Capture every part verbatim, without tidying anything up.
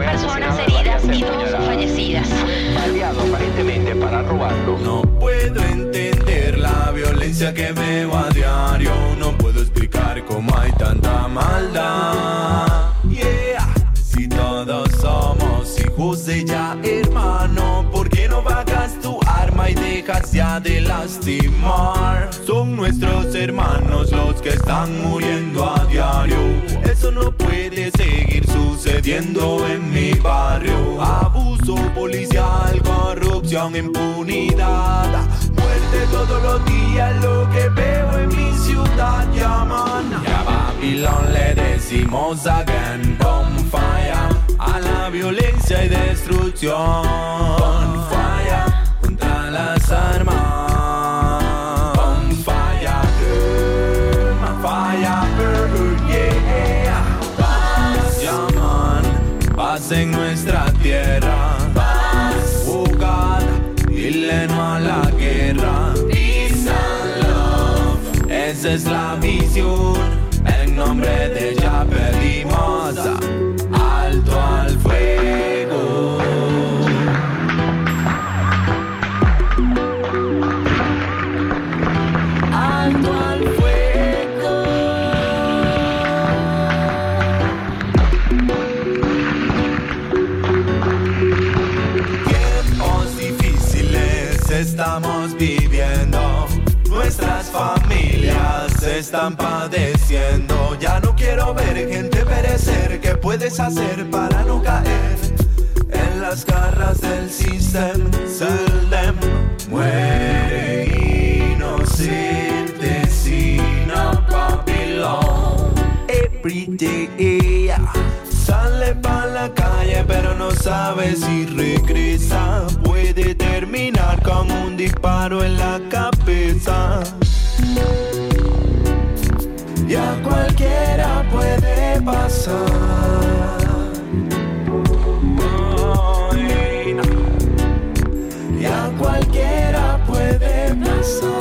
personas heridas y dos fallecidas. Aliado aparentemente para robarlo. No puedo entender la violencia que veo a diario. No puedo explicar cómo hay tanta maldad. Yeah. Si todos somos hijos de ella, hermano, ¿por qué no bajas tu arma y dejas ya de lastimar? Son nuestros hermanos los que están muriendo a diario. Eso no puede seguir sucediendo en mi barrio. Abuso policial, corrupción, impunidad, muerte todos los días, lo que veo en mi ciudad. Llaman y a Babilón le decimos again, bonfire a la violencia y destrucción. Bonfire contra las armas. Bonfire, girl, fire, girl, yeah. Paz, llaman, paz en nuestra tierra. Paz, oh God, dile no a la guerra. Peace and love, esa es la visión. En nombre de ella pedimos alto al fuego. Alto al fuego. Tiempos difíciles estamos viviendo. Nuestras familias están padeciendo. Ya no quiero ver gente perecer. ¿Qué puedes hacer para no caer en las garras del sistema? Seldom muere inocente sin a Babilón. Every day sale pa' la calle pero no sabe si regresa. Puede terminar con un disparo en la cabeza. Y a cualquiera puede pasar. Y a cualquiera puede pasar.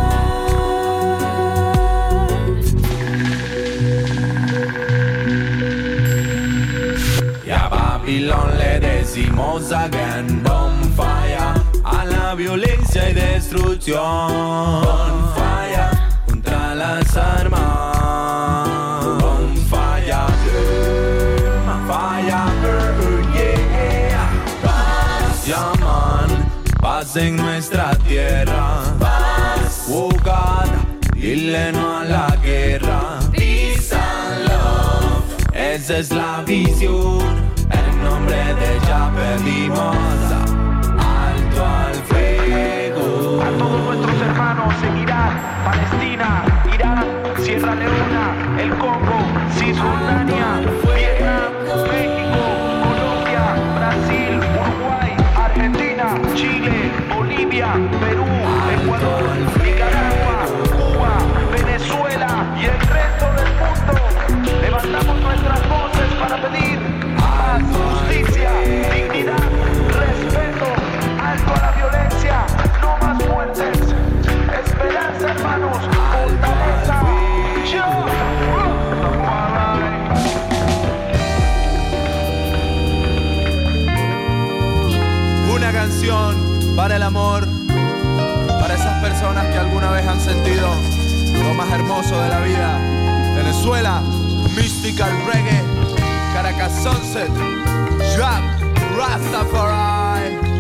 Y a Babilón le decimos again, bonfire a la violencia y destrucción. Bonfire contra las armas. Bonfire, girl, fire, girl, yeah. Paz, llaman, paz en nuestra tierra. Paz, oh God, dile no a la guerra. Peace and love, esa es la visión. En nombre de ella pedimos alto al fuego. A todos nuestros hermanos en Irak, Palestina, Irán, Sierra Leona, el Congo, Cisjordania, Vietnam, México, Colombia, Brasil, Uruguay, Argentina, Chile, Bolivia, Perú, Ecuador, Nicaragua, Cuba, Venezuela y el resto del mundo. Levantamos nuestras voces para pedir paz, justicia, dignidad, respeto, alto a la violencia, no más muertes, esperanza, hermanos, fortaleza. Yo. Una canción para el amor, para esas personas que alguna vez han sentido lo más hermoso de la vida. Venezuela, Mystical Reggae, Caracas Sunset, Jack Rastafari.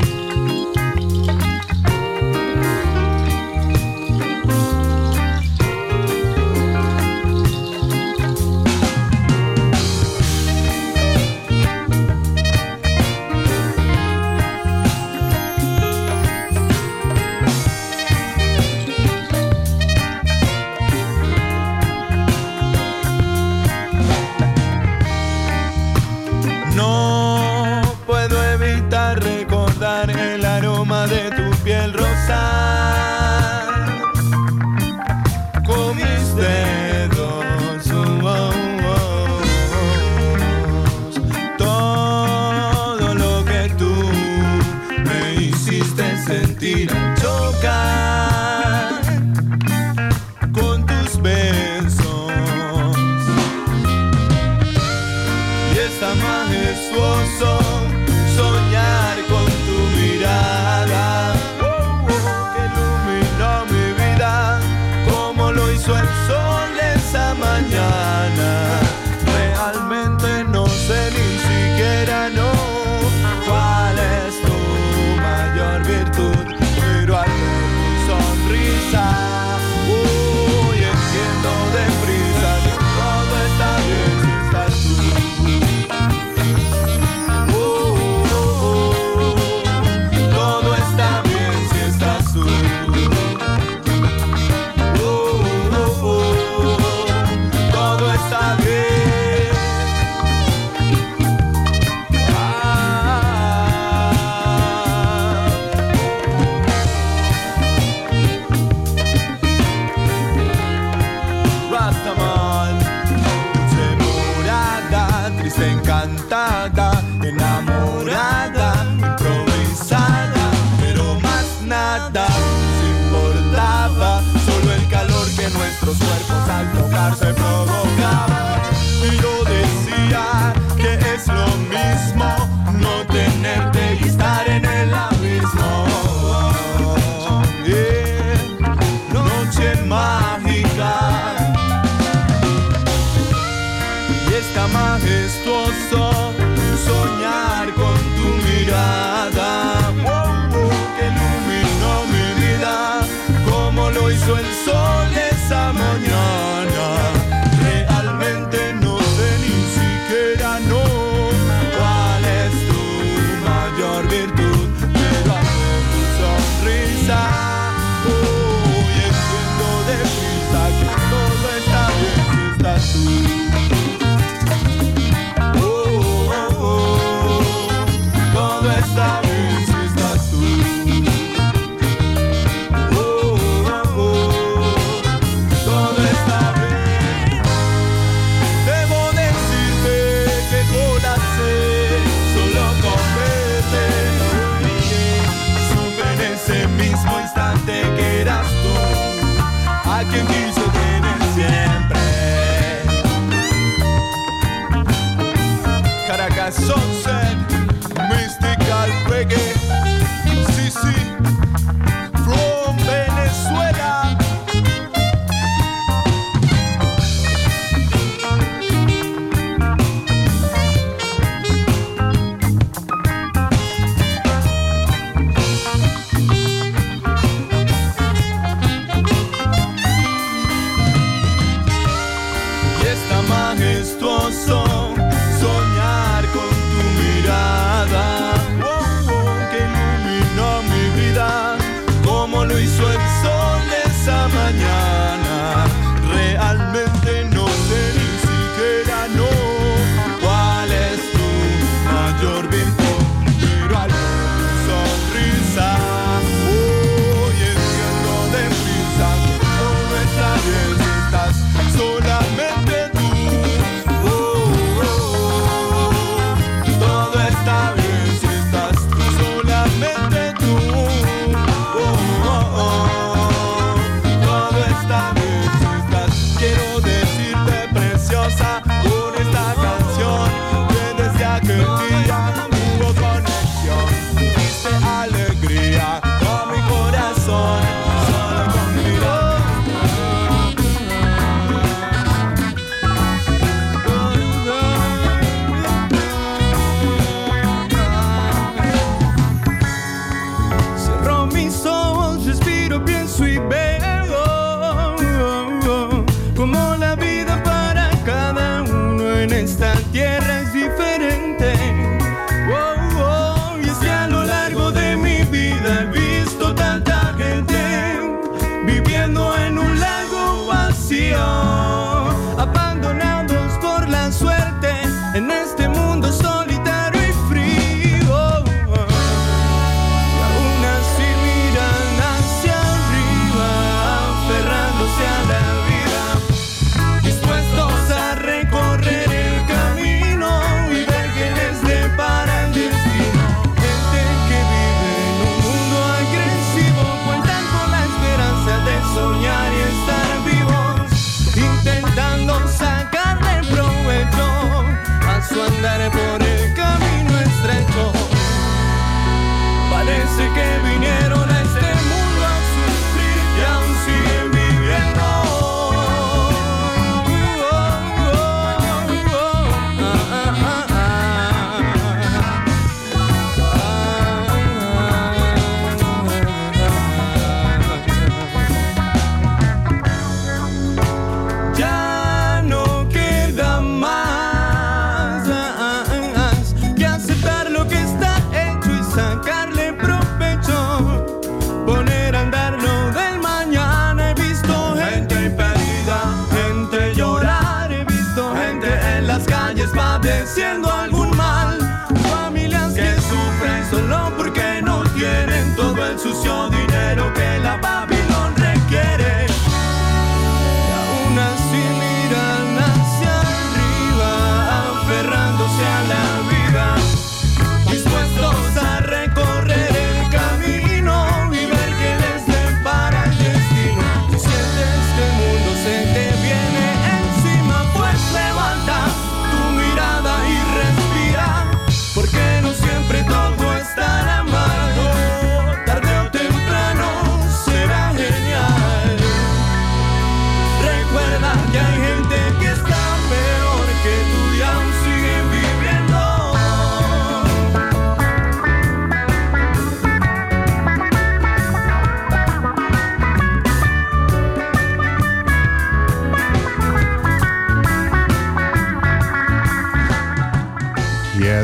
majestuoso soñar con tu mirada, oh, oh, que iluminó mi vida como lo hizo el sol esa mañana. Realmente no sé ni siquiera no cuál es tu mayor virtud, pero al ver tu sonrisa uy, entiendo deprisa que todo está bien si estás tú. Uh, uh, uh, todo está bien si estás tú. Uh, uh, uh, todo está bien. Encantada, enamorada, improvisada, pero más nada se importaba, solo el calor que nuestros cuerpos al tocarse provocaba. Y yo decía que es lo mismo no tenerte y estar en el abismo. Yeah. Noche mágica. Y está majestuoso soñar con tu mirada, oh, oh, que iluminó mi vida como lo hizo el sol esa mañana. Realmente no sé ni siquiera no cuál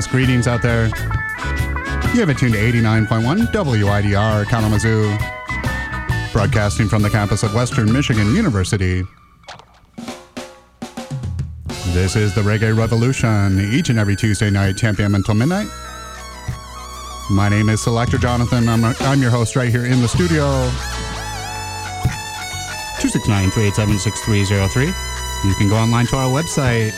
greetings out there. You have it tuned to eighty-nine point one W I D R Kalamazoo, broadcasting from the campus of Western Michigan University. This is the Reggae Revolution, each and every Tuesday night, ten p.m. until midnight. My name is Selector Jonathan. I'm, I'm your host right here in the studio. two six nine, three eight seven, six three zero three. You can go online to our website.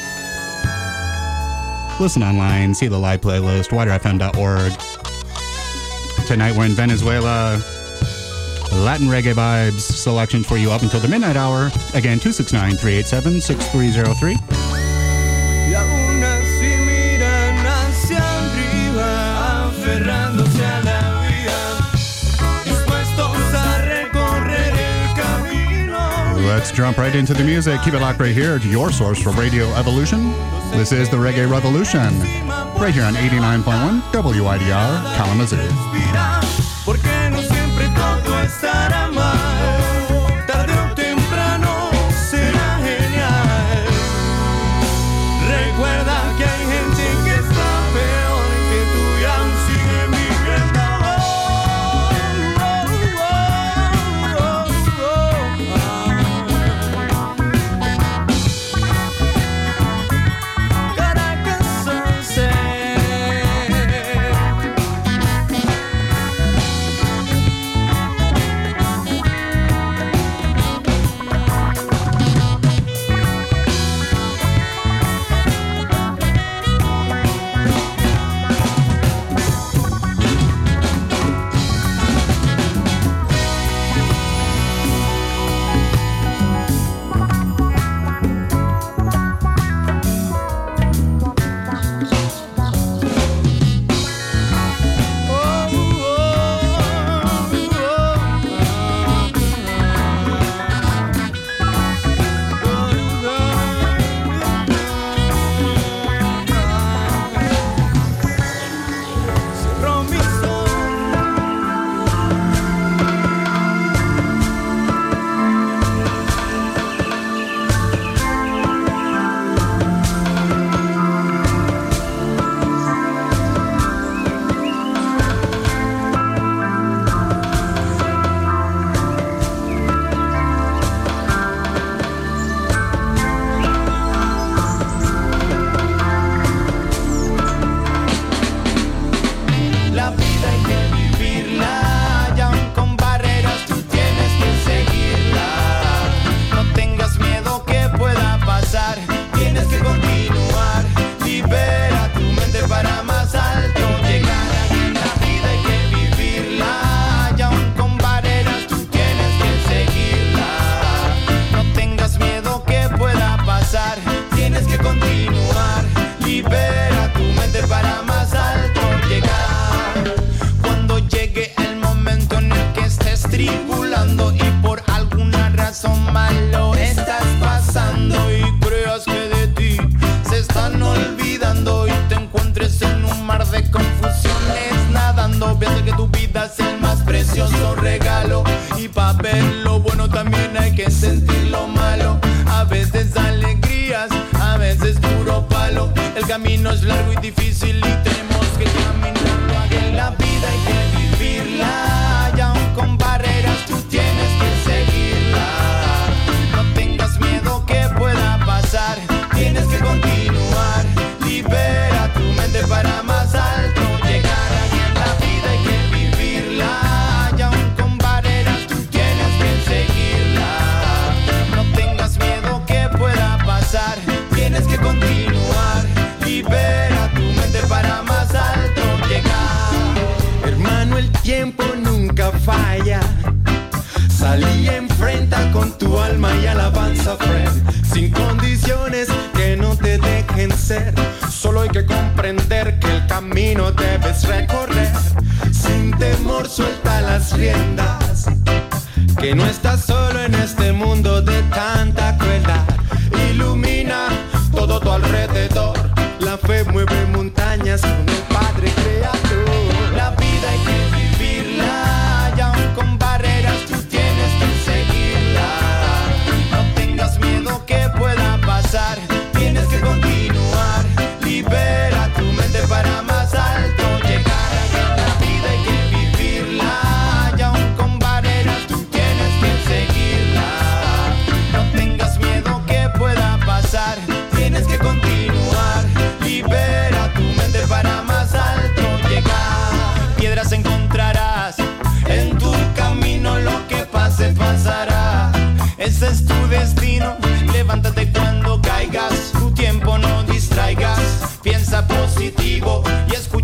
Listen online, see the live playlist, wider f m dot org. Tonight we're in Venezuela. Latin reggae vibes selection for you up until the midnight hour. Again, two six nine, three eight seven, six three zero three. Y aún así miran hacia arriba, aferrándose a la vida, dispuestos a recorrer el camino. Let's jump right into the music. Keep it locked right here to your source for Radio Evolution. This is the Reggae Revolution, right here on eighty-nine point one W I D R Kalamazoo. Porque no siempre todo estará mal, tarde o temprano será genial. Recuerda que hay gente que está peor que tú y aún sigue viviendo. Caracas Sunset. Que no estás solo en este mundo de tanta crueldad. Ilumina todo tu alrededor. La fe mueve montañas con el Padre Creador. La vida hay que vivirla, y aún con barreras tú tienes que seguirla. No tengas miedo que pueda pasar, tienes que continuar. Libera tu mente para amar.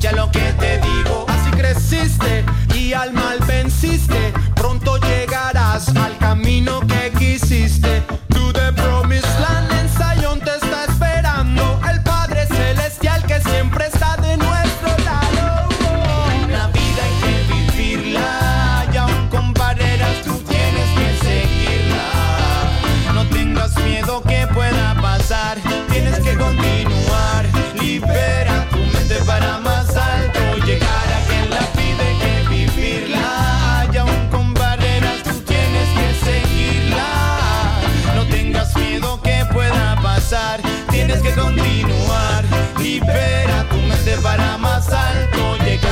escucha lo que te digo. Así creciste y al mal venciste. Pronto llegarás al camino que quisiste. To the promised land en Zion te está esperando el Padre Celestial que siempre está de nuestro lado. La vida hay que vivirla y aún con barreras tú tienes que seguirla. No tengas miedo que pueda pasar, tienes que continuar. Libera tu mente para más alto llegar. A quien la vida hay que vivirla y aún con barreras tú tienes que seguirla. No tengas miedo que pueda pasar, tienes que continuar. Libera tu mente para más alto llegar.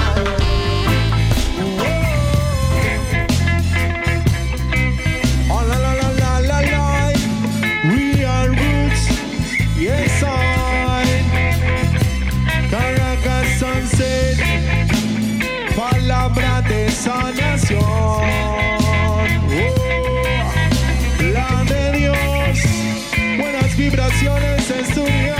Oh, la, la, la, la, la, la. We are roots, yes I. Caracas Sunset, palabra de sanación. Oh, la de Dios, buenas vibraciones en tu Dios.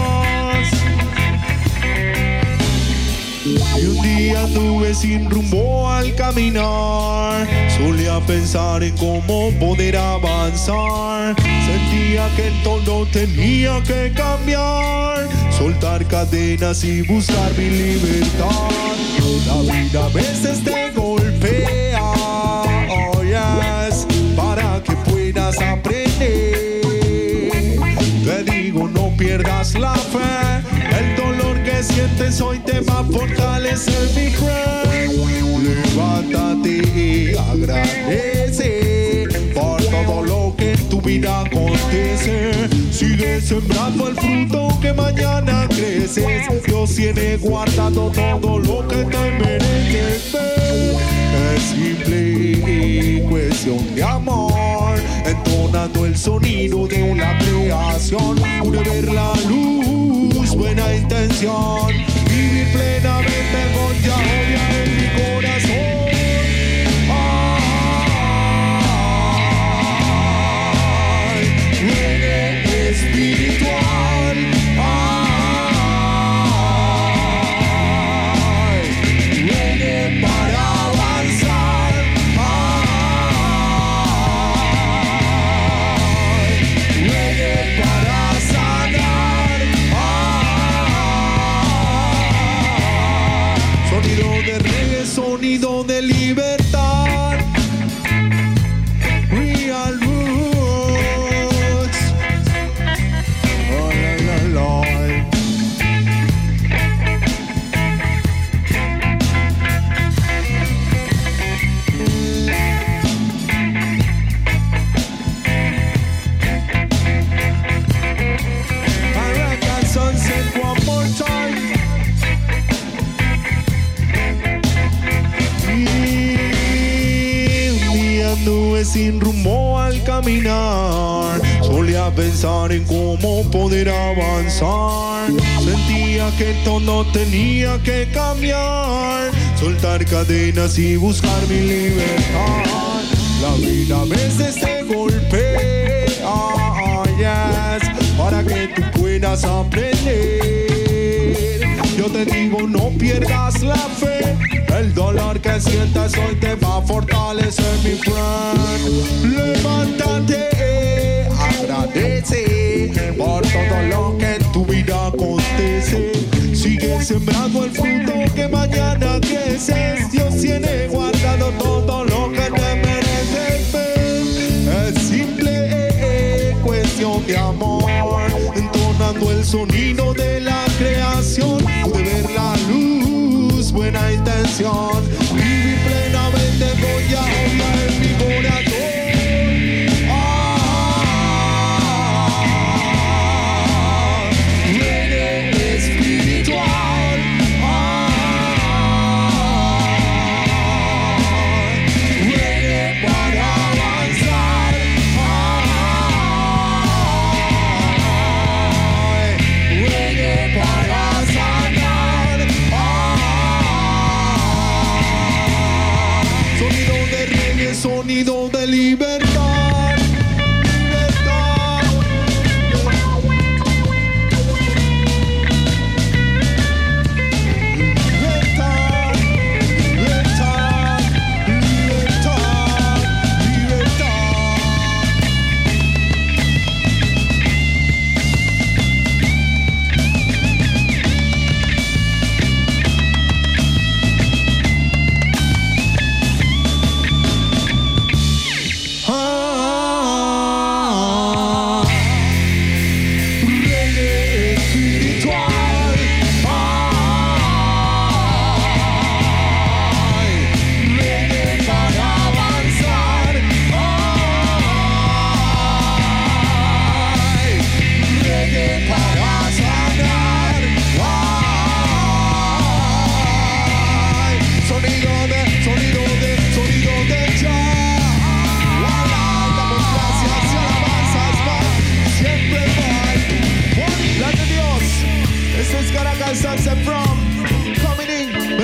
Y un día anduve sin rumbo al caminar. Solía pensar en cómo poder avanzar. Sentía que el tono tenía que cambiar. Soltar cadenas y buscar mi libertad. La vida a veces te golpea, oh yes, para que puedas aprender. Te digo, no pierdas la fe. El dolor que sientes hoy te va a fortalecer, mi friend. Levántate y agradece por todo lo que en tu vida acontece. Sigue sembrando el fruto que mañana creces. Dios tiene guardado todo lo que te mereces. Es simple cuestión de amor, entonando el sonido de una creación. Pude ver la luz, buena intención, vivir plenamente con Yahweh en mi corazón. Ay, reggae espiritual. Ay, reggae para avanzar. Ay, reggae para sanar. Ay, sonido de reggae, sonido de libertad. Real roots. Oh, la, la, la. Caracas Sunset one more time. Y un día anduve sin rumbo al caminar. Solía pensar en cómo poder avanzar. Sentía que todo tenía que cambiar. Soltar cadenas y buscar mi libertad. La vida a veces te golpea, oh, yes, para que tú puedas aprender. Yo te digo, no pierdas la fe. El dolor que sientas hoy te va a fortalecer, mi friend. Levántate, agradece por todo lo que en tu vida acontece. Sigue sembrando el fruto que mañana creces. Dios tiene guardado todo lo que te mereces. Es simple cuestión de amor, entonando el sonido de la creación. Pude ver la luz, buena intención, vivir plenamente con Yahweh en mi corazón. Ah, reggae espiritual. Ah, reggae para avanzar. Ah, reggae para sanar. Ah,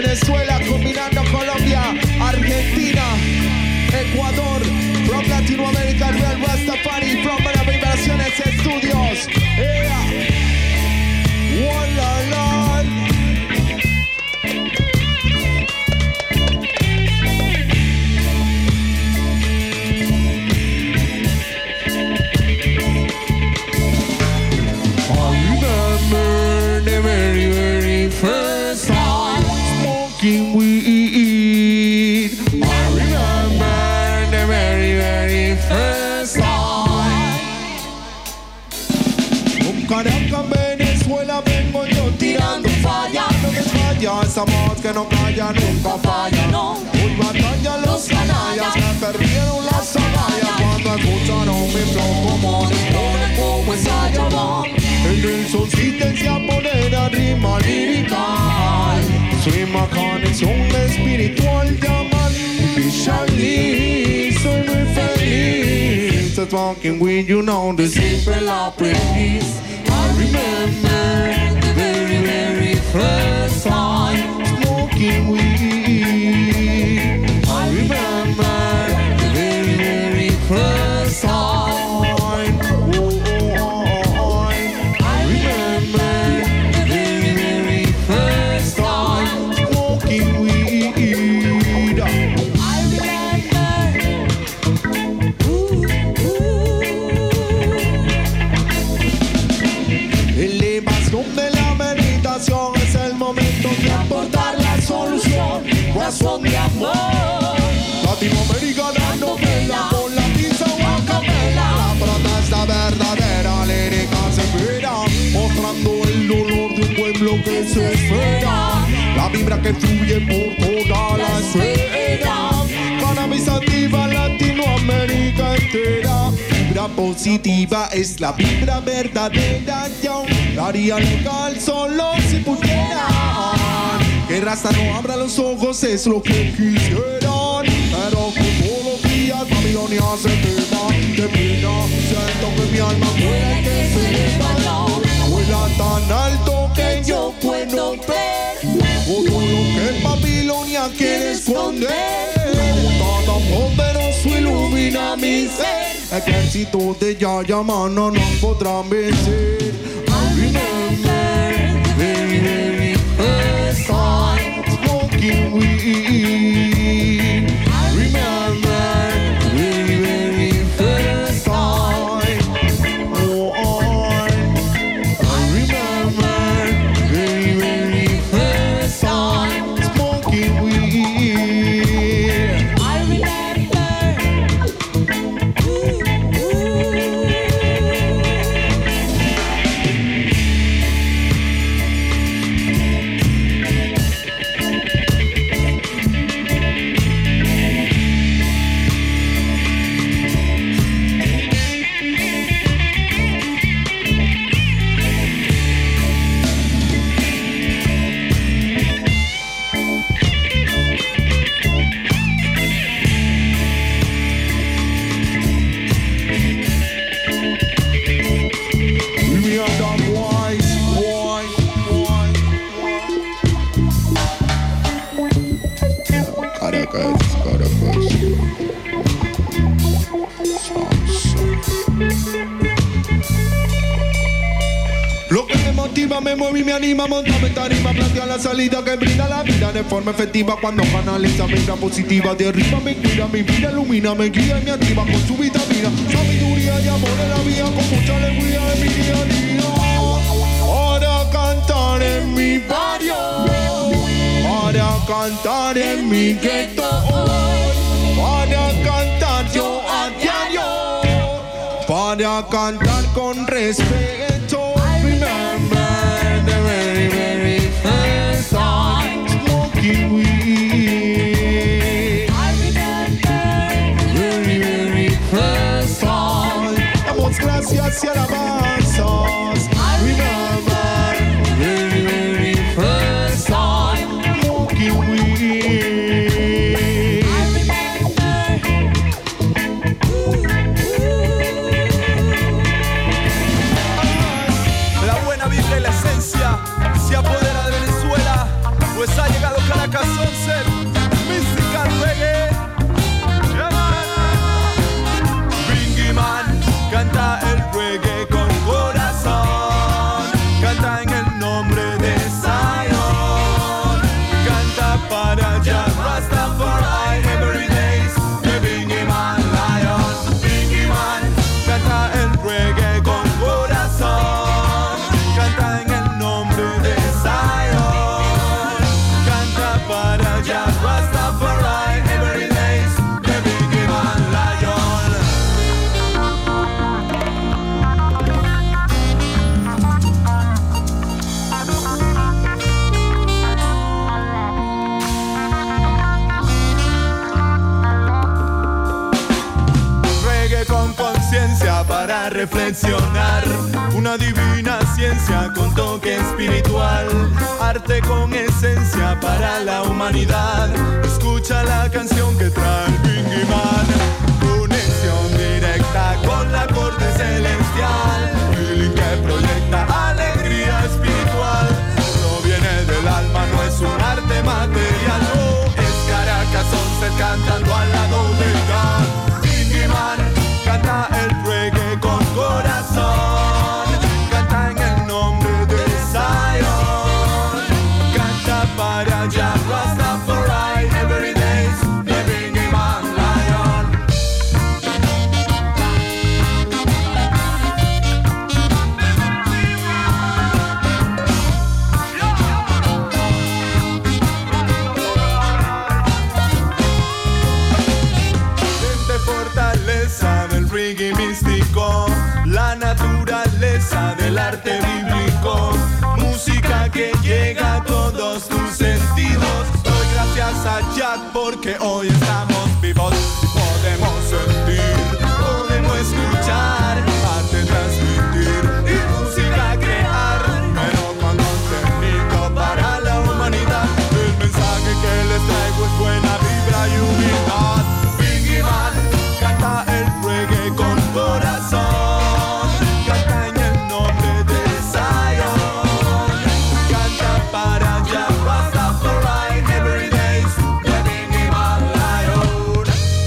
Venezuela, combinando Colombia, Argentina, Ecuador, from Latinoamérica, Real Rastafari, from Buena Vibraciones Studios. Yeah. One la la. I remember the very, very first time smoking weed. I remember the very, very first time. Con Caracas, Venezuela, vengo yo tirando falla. No me falla, esa voz que no calla, nunca falla. Hoy batalla los canallas que perdieron las agallas cuando escucharon mi flow como dispone como ensayo. En el solsticio a poner a rima lirical. Soy una conexión espiritual, llaman Vishali. Soy muy feliz. Just walking with you now, the simple apprentice. I remember the very, very first time smoking weed. I remember the very, very first time. Es el momento de aportar la solución, razón de amor. Latinoamérica dando pena con la pizza o a capela. La protesta verdadera, lírica se espera, mostrando el dolor de un pueblo que se espera. La vibra que fluye por toda la esfera. Cannabis activa Latinoamérica entera. Vibra positiva es la vibra verdadera. Yo daría legal solo si pudieran. Que raza no abra los ojos es lo que quisieran. Pero que todos los días Babilonia se quema. De pena siento que mi alma vuela y que se eleva. Vuela tan alto que yo puedo ver todo lo que Babilonia quiere esconder. Todo poderoso ilumina mi ser. Ejército de Yayamana no podrán vencer. I remember the very, very first time smoking weed. I remember the very, very first time. Oh, I remember the very, very first time smoking weed. I remember. Lo que me motiva, me mueve y me anima, montame en tarima, plantea la salida que brinda la vida de forma efectiva cuando canaliza vibra positiva de arriba, me cuida, mi vida ilumina, me guía y me activa con su vitamina, sabiduría y amor en la vida con mucha alegría en mi día a día. Para cantar en mi barrio, para cantar en mi gueto, para cantar yo a diario, para cantar con respeto. Remember the very, very first time smoking weed. I remember the very, very first time. Damos gracias y alabanzas. I remember the very, very first time smoking weed. I remember. La buena vibra y la esencia se apodera de Venezuela, pues ha llegado cada Caracas Sunset, Mystical Reggae. Bingy Man canta el reggae con corazón, canta en el nombre de Zion, canta para Jah Rastafari every day. The Bingy Man Lion, Bingy Man canta el reggae con corazón, canta en el nombre de Zion, canta para Jah Rastafari every day. The Bingy Man Lion. Reggae con conciencia para reflexionar, una divina ciencia con toque espiritual, arte con esencia para la humanidad. Escucha la canción que trae el Bingy Man, conexión directa con la corte celestial, feeling que proyecta alegría espiritual, proviene del alma, no es un arte material, no, es Caracas Sunset cantando al lado de God. Bingy Man canta el reggae con corazón, canta en el nombre de Zion, canta para Jah Rastafari every day. The Bingy Man Lion. Siente fortaleza del reggae místico, la naturaleza del arte bíblico, música que llega a todos tus sentidos. Doy gracias a Jah porque hoy estamos vivos y podemos sentir, podemos escuchar, arte transmitir y música crear, pero con contenido para la humanidad. El mensaje que les traigo es buena vibra y unidad. Bingy Man canta el reggae con corazón, canta en el nombre de Zion, canta para Jah Rastafari every day. The Bingy Man Lion.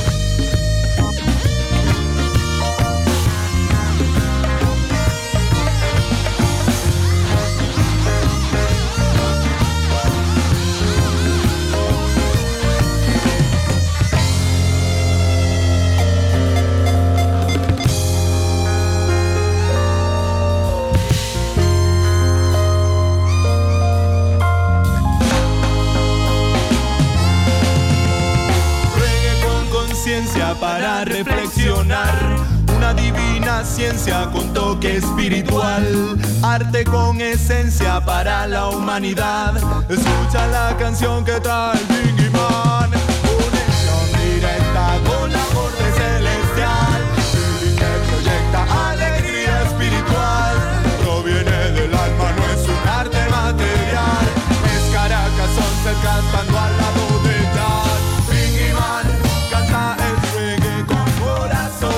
Reggae con conciencia para reflexionar, una divina ciencia con toque espiritual, arte con esencia para la humanidad. Escucha la canción que trae el Bingy Man, conexión directa con la corte celestial, feeling que proyecta alegría espiritual, proviene del alma, no es un arte material, es Caracas Sunset cantando al lado de Jah. Bingy Man canta el reggae con corazón.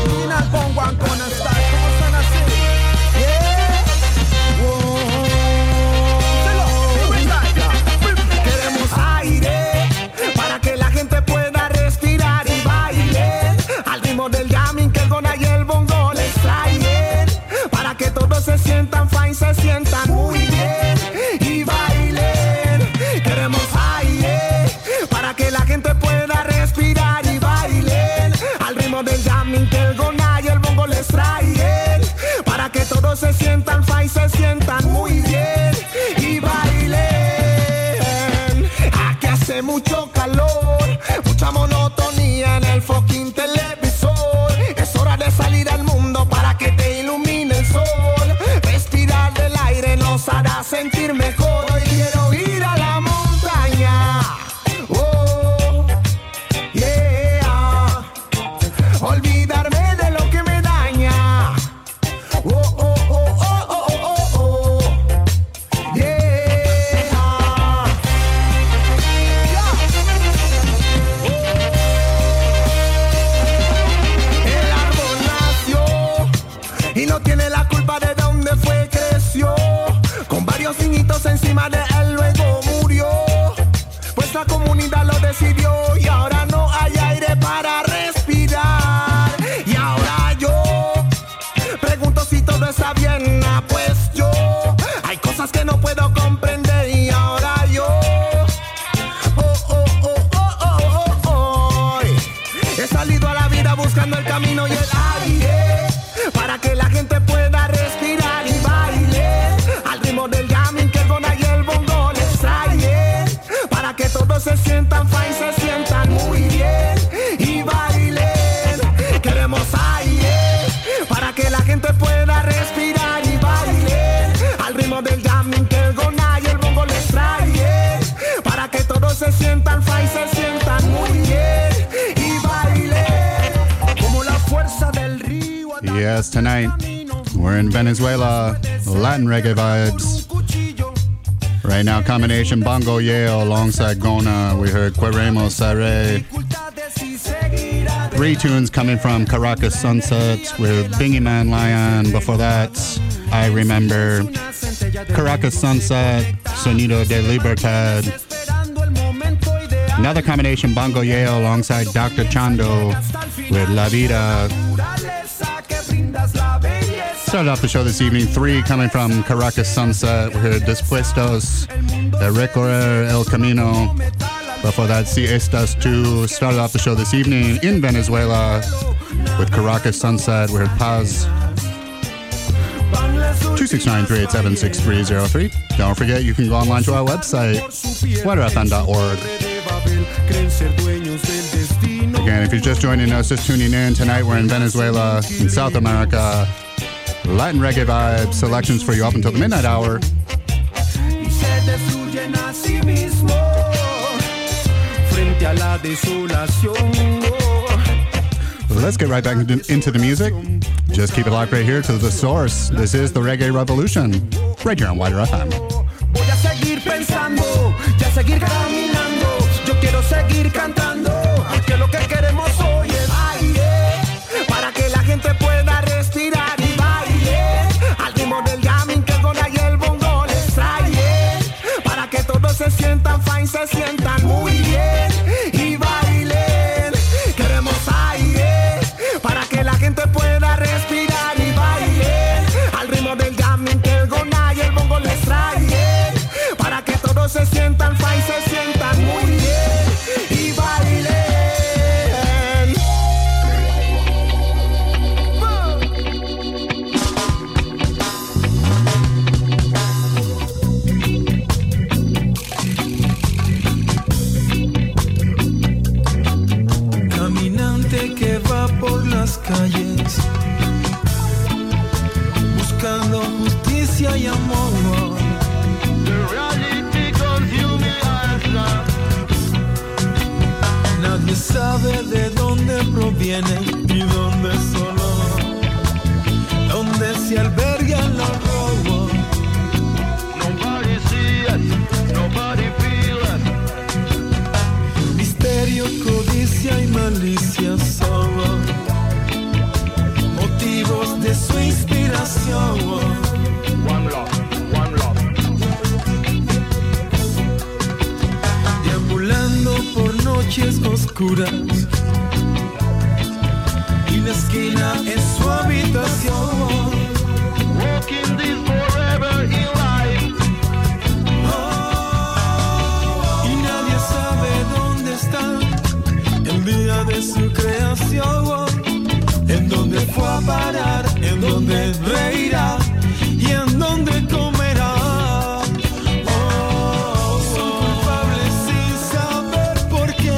Queremos aire para que la gente pueda respirar y bailen al ritmo del jamming que el gona y el bongo les traen, para que todos se sientan fine, se sientan muy bien y bailen. Queremos aire para que la gente pueda respirar y bailen al ritmo del jamming que el gona y el bongo les traen, para que todos se sientan fine, se sientan muy bien y bailen. Aquí hace mucho calor, mucha monotonía en el fucking televisor. Es hora de salir al mundo para que te ilumine el sol. Respirar del aire nos hará sentir mejor. Hoy quiero ir a la montaña. Oh, yeah. Olvidarme de lo que me daña. Oh, oh, oh, oh, oh, oh, oh. Yeah. Yeah. pues la comunidad lo decidió y ahora no hay aire para respirar. Y ahora yo pregunto si todo está bien, ah, pues yo hay cosas que no puedo comprender y ahora yo oh, oh, oh, oh, oh, oh, oh. He salido a la vida buscando el camino y el aire para que la gente pueda respirar y baile al ritmo del jamming que el gona y el bongo les trae, para que todos se sientan fine, se sientan muy bien y bailen. Queremos aire para que la gente pueda respirar y baile al ritmo del jamming que el gona y el bongo les trae, para que todos se sientan fine, se sientan muy bien y bailen como la fuerza del río. Yes, tonight we're in Venezuela, Latin reggae vibes. Right now, combination Bongo Yale alongside Gona. We heard Queremos Sare. Three tunes coming from Caracas Sunset with Bingy Man Lion. Before that, I remember Caracas Sunset, Sonido de Libertad. Another combination Bongo Yale alongside Doctor Chando with La Vida. Started off the show this evening, three coming from Caracas Sunset. We heard Dispuestos, De Recorrer El Camino. Before that, Si Estas two. Started off the show this evening in Venezuela with Caracas Sunset. We heard Paz. two six nine, three eight seven, six three zero three. Don't forget, you can go online to our website, water f m dot org. Again, if you're just joining us, just tuning in, tonight we're in Venezuela, in South America. Latin reggae vibes, selections for you up until the midnight hour. Let's get right back into the music. Just keep it locked right here to the source. This is the Reggae Revolution, right here on Wider F M. Voy a seguir pensando, ya seguir caminando. Yo quiero seguir cantando, porque lo que queremos hoy es aire, para que la gente pueda respirar y baile al ritmo del jamming que el gona y el bongo les trae, para que todos se sientan fine, se sientan muy bien y bailen. Queremos aire para que la gente pueda respirar y baile al ritmo del jamming que el gona y el bongo les trae, para que todos se sientan fine, se sientan muy bien y bailen. Caminante que va por las calles buscando justicia y amor. Nadie sabe de dónde proviene ni dónde solo, dónde se albergan los robos. Nobody see us, nobody feel us. Misterio, codicia y malicia solo, motivos de su inspiración. One love, one love. Deambulando por noches oscuras y la esquina es su habitación. Walking this forever in life. Oh, y nadie sabe dónde está el día de su creación, en dónde fue a parar, en dónde reirá y en dónde comerá. Oh, son culpables sin saber por qué,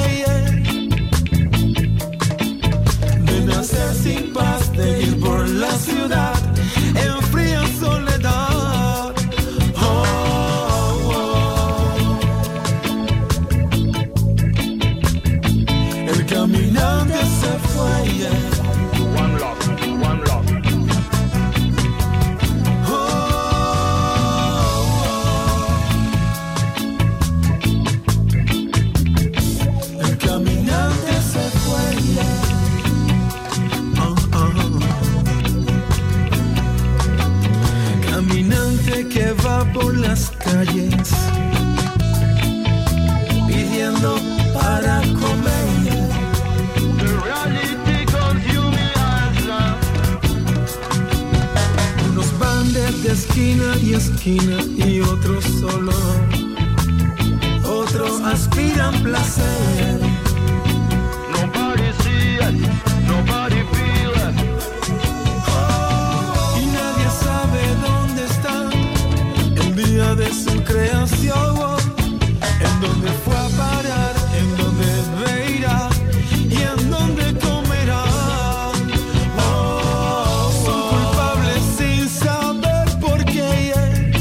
de nacer sin paz, de ir por la ciudad en fría soledad. Oh, oh. El caminante se fue, yeah. One love, one love. Oh, esquina y otros solo, otros aspiran placer. Nobody see it, nobody feel it. Y nadie sabe dónde está el día de su creación, en dónde fue a parar, en dónde reirá y en dónde comerá. Oh, son culpables sin saber por qué.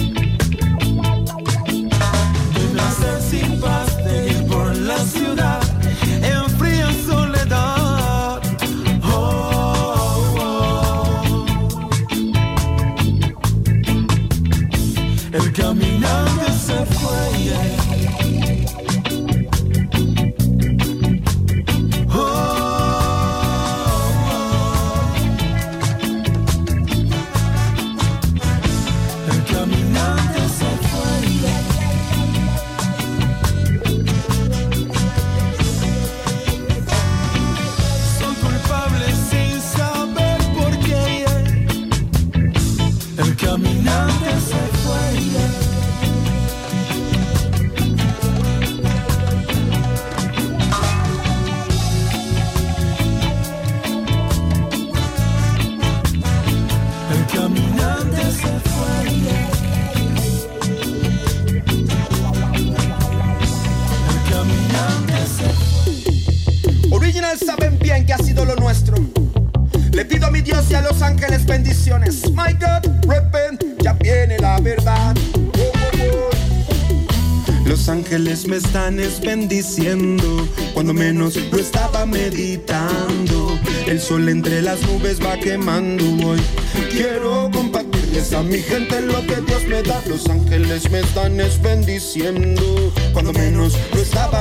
De nacer sin paz, de ir por la ciudad en fría soledad. Oh, oh. El caminante se fue. Saben bien que ha sido lo nuestro. Le pido a mi Dios y a los ángeles bendiciones. My God, repent, ya viene la verdad. Oh, oh, oh. Los ángeles me están es bendiciendo. Cuando menos lo estaba meditando. El sol entre las nubes va quemando hoy. Quiero compartirles a mi gente lo que Dios me da. Los ángeles me están es bendiciendo. Cuando menos lo estaba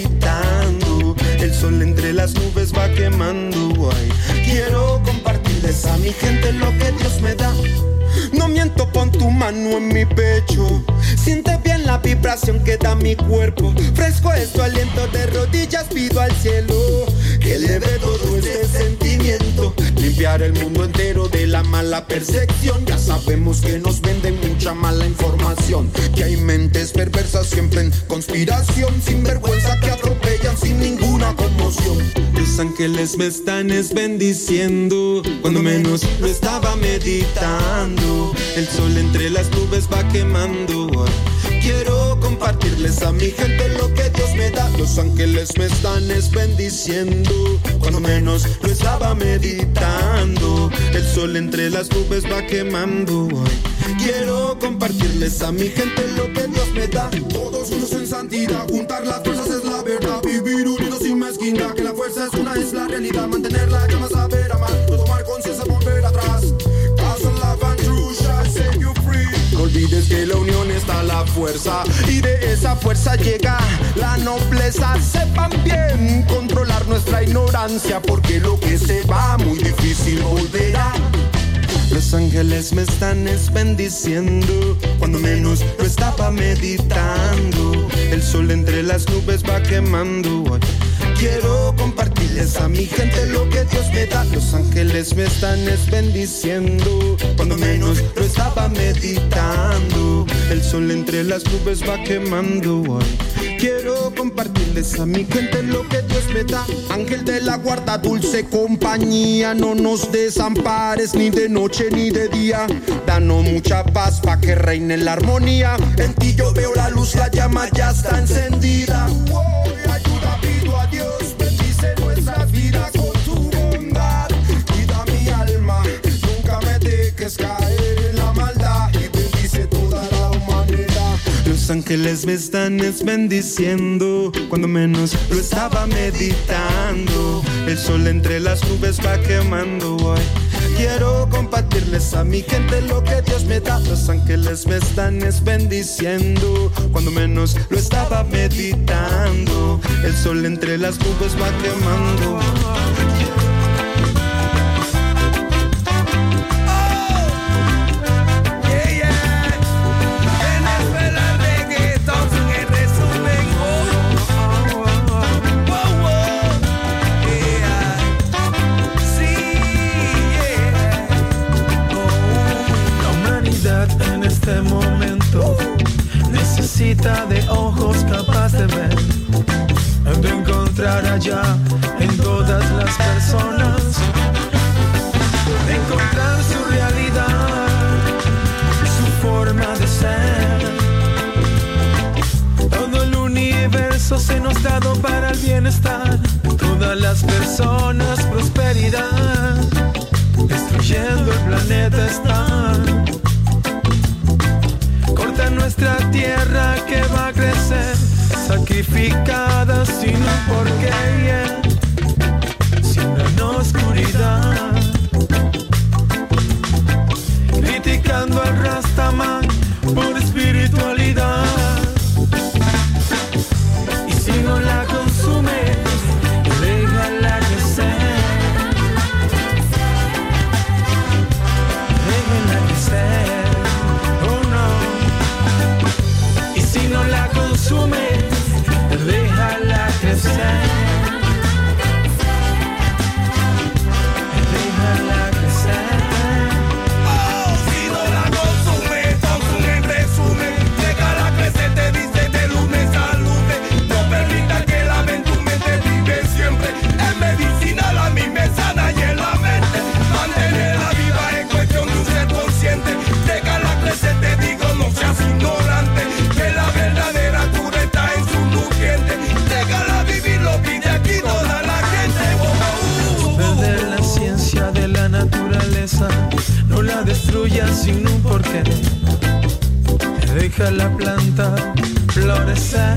meditando. El sol entre las nubes va quemando hoy. Quiero compartirles a mi gente lo que Dios me da. No miento, pon tu mano en mi pecho. Siente bien la vibración que da mi cuerpo. Fresco es tu aliento, de rodillas pido al cielo que eleve todo este sentimiento. Limpiar el mundo entero de la mala percepción. Ya sabemos que nos venden mucha mala información. Que hay mentes perversas siempre en conspiración. Sin vergüenza que atropellan sin ninguna conmoción. Los ángeles me están es bendiciendo. Cuando menos lo estaba meditando. El sol entre las nubes va quemando. Quiero compartirles a mi gente lo que Dios me da. Los ángeles me están es bendiciendo. Cuando menos lo estaba meditando. El sol entre las nubes va quemando. Quiero compartirles a mi gente lo que Dios me da. Todos unos en santidad, juntar las fuerzas es la verdad. Vivir unidos sin mezquindad, que la fuerza es una, es la realidad. Mantener la llama, saber amar, no tomar conciencia, volver atrás. Cause love and truth shall set you free. No olvides que la unión está la fuerza, y de esa fuerza llega la nobleza. Sepan bien controlar nuestra ignorancia, porque lo que se va muy difícil volverá. Los ángeles me están es bendiciendo. Cuando menos lo estaba meditando. El sol entre las nubes va quemando. Quiero compartirles a mi gente lo que Dios me da. Los ángeles me están es bendiciendo. Cuando menos lo estaba meditando. El sol entre las nubes va quemando. Quiero compartirles a mi gente lo que Dios me da. Ángel de la guarda, dulce compañía, no nos desampares ni de noche ni de día. Danos mucha paz pa' que reine la armonía. En ti yo veo la luz, la llama ya está encendida. Oh, ayuda pido a Dios, bendice nuestras vidas con tu bondad. Cuida mi alma, nunca me dejes caer en la maldad. Y bendice toda la humanidad. Los ángeles me están es bendiciendo. Cuando menos lo estaba meditando. El sol entre las nubes va quemando hoy. Quiero compartirles a mi gente lo que Dios me da. Los ángeles me están es bendiciendo. Cuando menos lo estaba meditando. El sol entre las nubes va quemando. En este momento encontrar allá en todas las personas, encontrar su realidad, su forma de ser. Todo el universo se nos ha dado para el bienestar, todas las personas prosperidad, destruyendo el planeta están. Corta nuestra tierra que va a crecer, sacrificada sin un porqué, yeah. Siembra en oscuridad, criticando al Rastaman por espiritualidad. Y si no la consumes, déjala crecer, déjala crecer. Si no la consumes, déjala crecer, déjala crecer. Oh, si no la consumes, consume en resumen, déjala crecer, te dice de lunes a lunes. No permita que la mente, tu mente vive siempre. Es medicina, la misma es sana y en la mente. Mantenerla viva es cuestión de un ser consciente. Déjala crecer, te digo, no seas ignorante. La verdadera cura está en su nutriente. Déjala vivir lo que de aquí toda la gente. Oh, oh, oh. Perder la ciencia de la naturaleza, no la destruyas sin un porqué. Deja la planta florecer.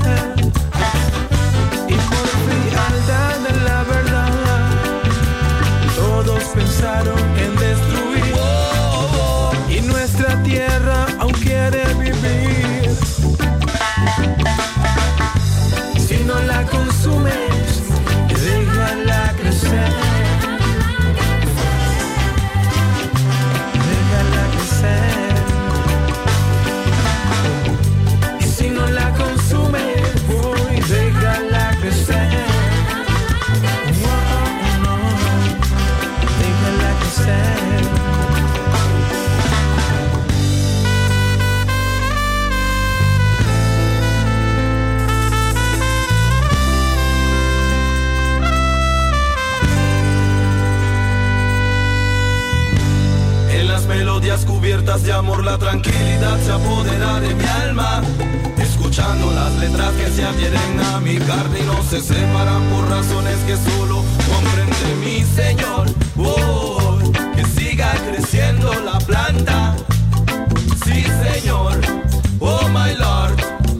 Y por frialdad de la verdad, todos pensaron en destruir. Oh, oh. Y nuestra tierra aún quiere vivir. Si no la consumes, déjala crecer, déjala crecer. Y si no la consumes, voy, déjala crecer. Oh, no, déjala crecer. Melodías cubiertas de amor, la tranquilidad se apodera de mi alma. Escuchando las letras que se adhieren a mi carne y no se separan por razones que solo comprende mi Señor. Oh, que siga creciendo la planta. Sí, Señor. Oh, my Lord.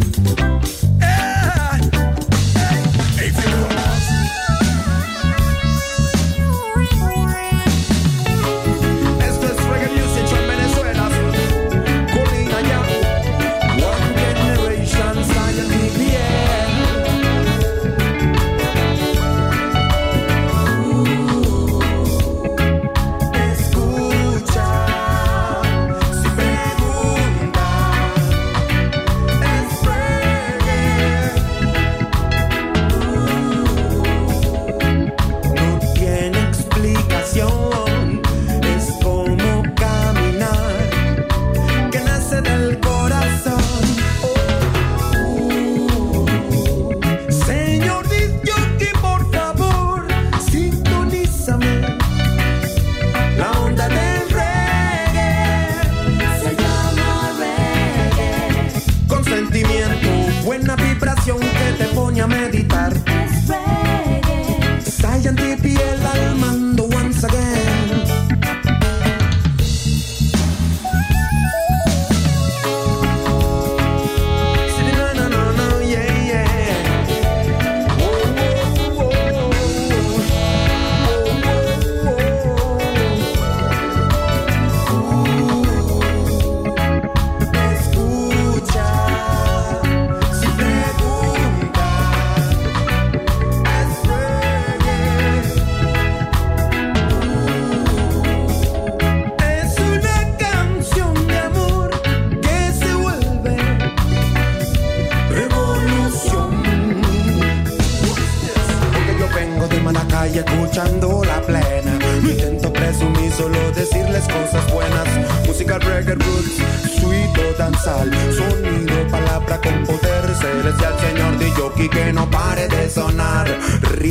escuchando la plena. No intento presumir, solo decirles cosas buenas. Música reggae roots, sweet o danzal. Sonido, palabra con poder celestial. Señor D J que no pare de sonar.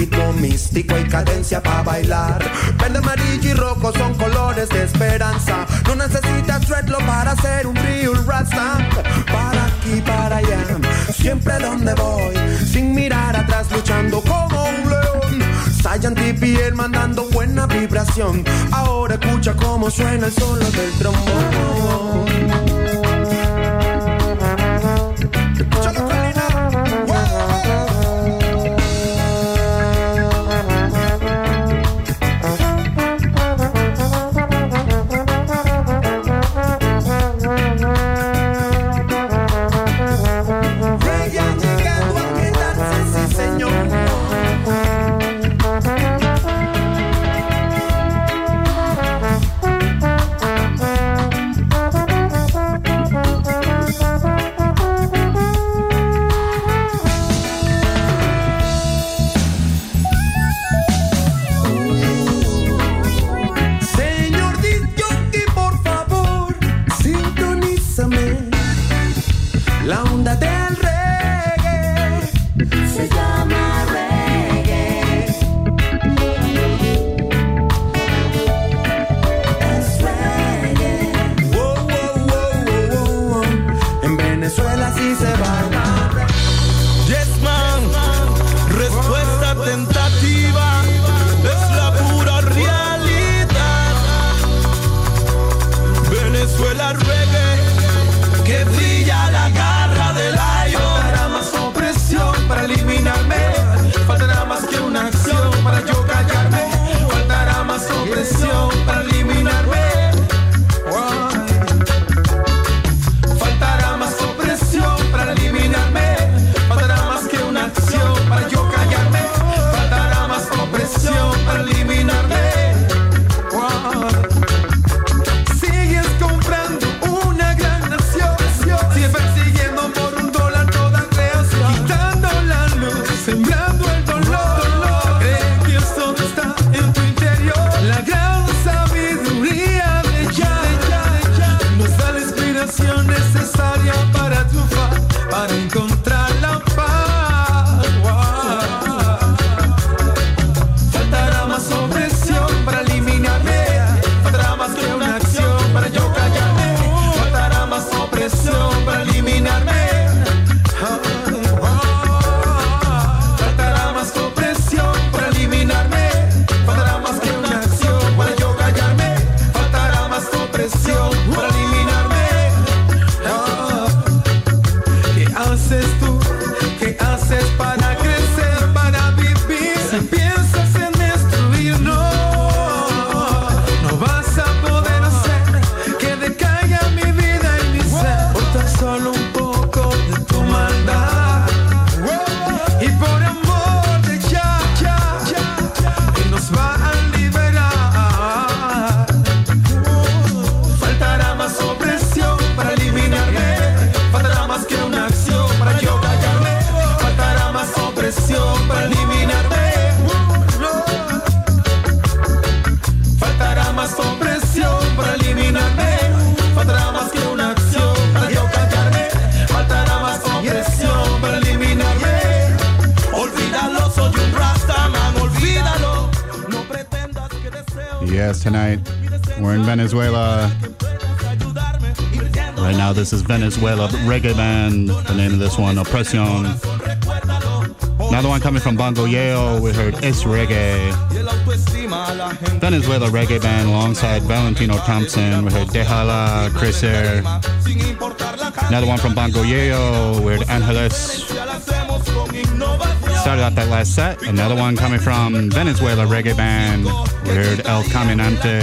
ritmo místico y cadencia para bailar. Verde, amarillo y rojo son colores de esperanza. No necesitas dreadlock para ser un real rasta. Para aquí, para allá, siempre donde voy, sin mirar atrás, luchando como un león. Saiyan T P L mandando buena vibración. Ahora escucha cómo suena el solo del trombón. Tonight we're in Venezuela. Right now this is Venezuela reggae band. The name of this one, Opresión. Another one coming from Bongo Yeo, we heard Es Reggae. Venezuela reggae band alongside Valentino Thompson, we heard Déjala, Crecer. Another one from Bongo Yeo, we heard Angeles. Started out that last set. Another one coming from Venezuela reggae band, we heard El Caminante.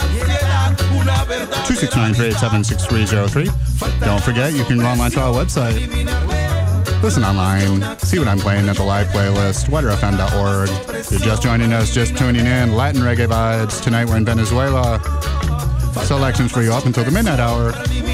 two six nine, three eight seven, six three zero three. Don't forget, you can go online to our website. Listen online, see what I'm playing at the live playlist, wider f m dot org. If you're just joining us, just tuning in, Latin reggae vibes. Tonight we're in Venezuela. Selections for you up until the midnight hour.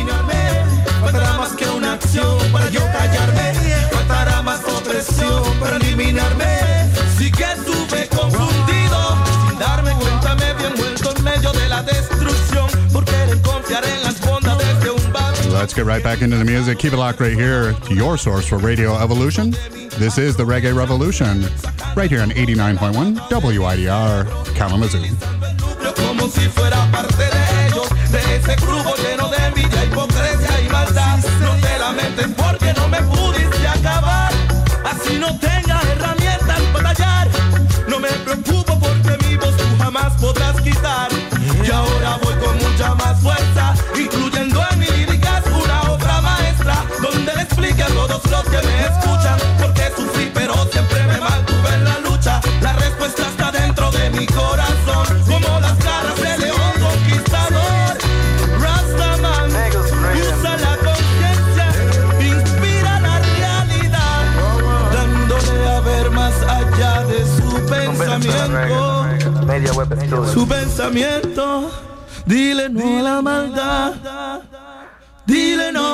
Let's get right back into the music. Keep it locked right here to your source for Radio Evolution. This is the Reggae Revolution. right here on eighty-nine point one W I D R Kalamazoo. Como si fuera parte de ellos, de ese grupo lleno de envidia, hipocresía y maldad. No te lamentes porque no me pudiste acabar. Así no tengas herramientas para tallar. No me preocupo porque mi voz tú jamás podrás quitar. Y ahora voy con mucha más fuerza, incluyendo en mi líricas una obra maestra, donde le explique a todos los que me escuchan por qué sufrí pero siempre me mantuve en la lucha. La respuesta está dentro de mi corazón, como las garras de león conquistador. Rastaman, usa la conciencia, inspira la realidad, dándole a ver más allá de su pensamiento. Su pensamiento, dile no a la maldad, dile no.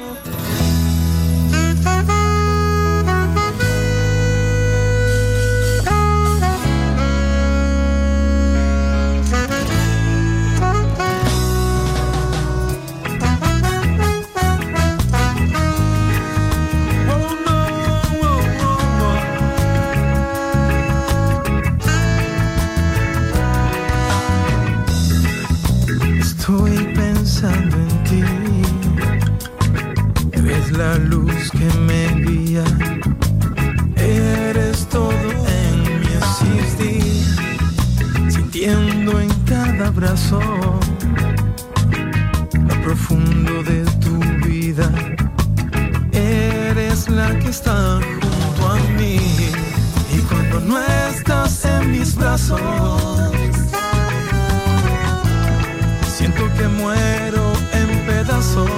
Estoy pensando en ti, eres la luz que me guía, eres todo en mi existir, sintiendo en cada abrazo lo profundo de tu vida, eres la que está junto a mí, y cuando no estás en mis brazos, siento que muero en pedazos.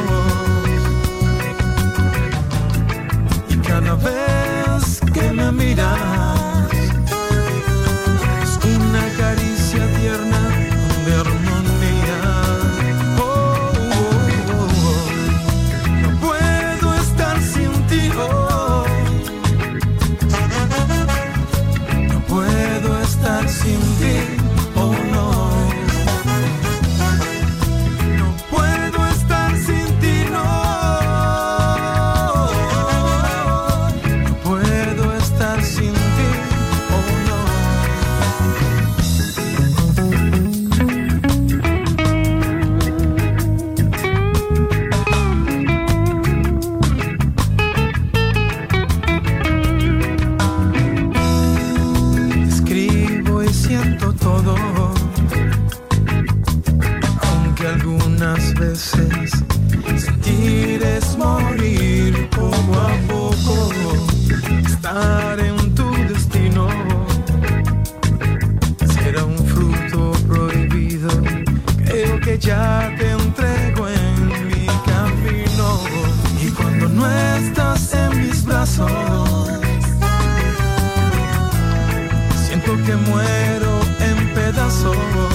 Y cada vez que me miras, es una caricia tierna de armonía. Oh, oh, oh, oh. No puedo estar sin ti. Oh. No puedo estar sin ti. Oh, no. Sentir es morir poco a poco, estar en tu destino será un fruto prohibido. Creo que ya te entrego en mi camino, y cuando no estás en mis brazos, siento que muero en pedazos.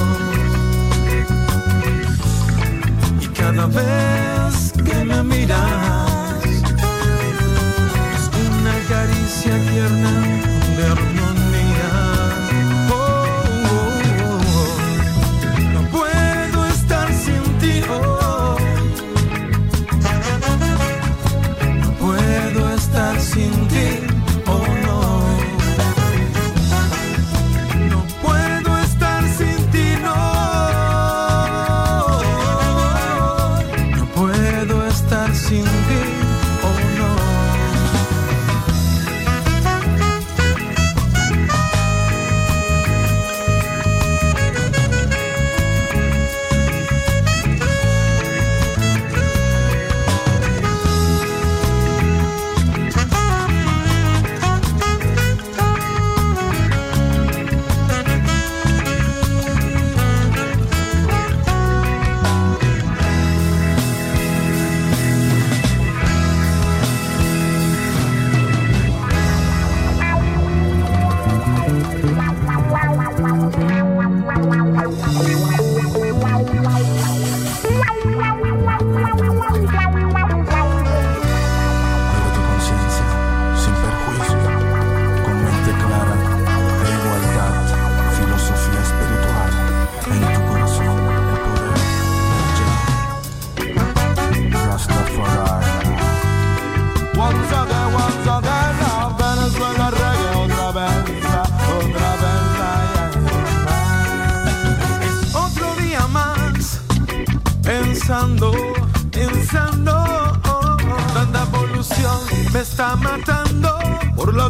Cada vez que me miras, es una caricia tierna de armonía. Oh, oh, oh, oh. No puedo estar sin ti. Oh. No puedo estar sin ti. Oh, no. No puedo estar sin ti, no. Sin ti, oh no.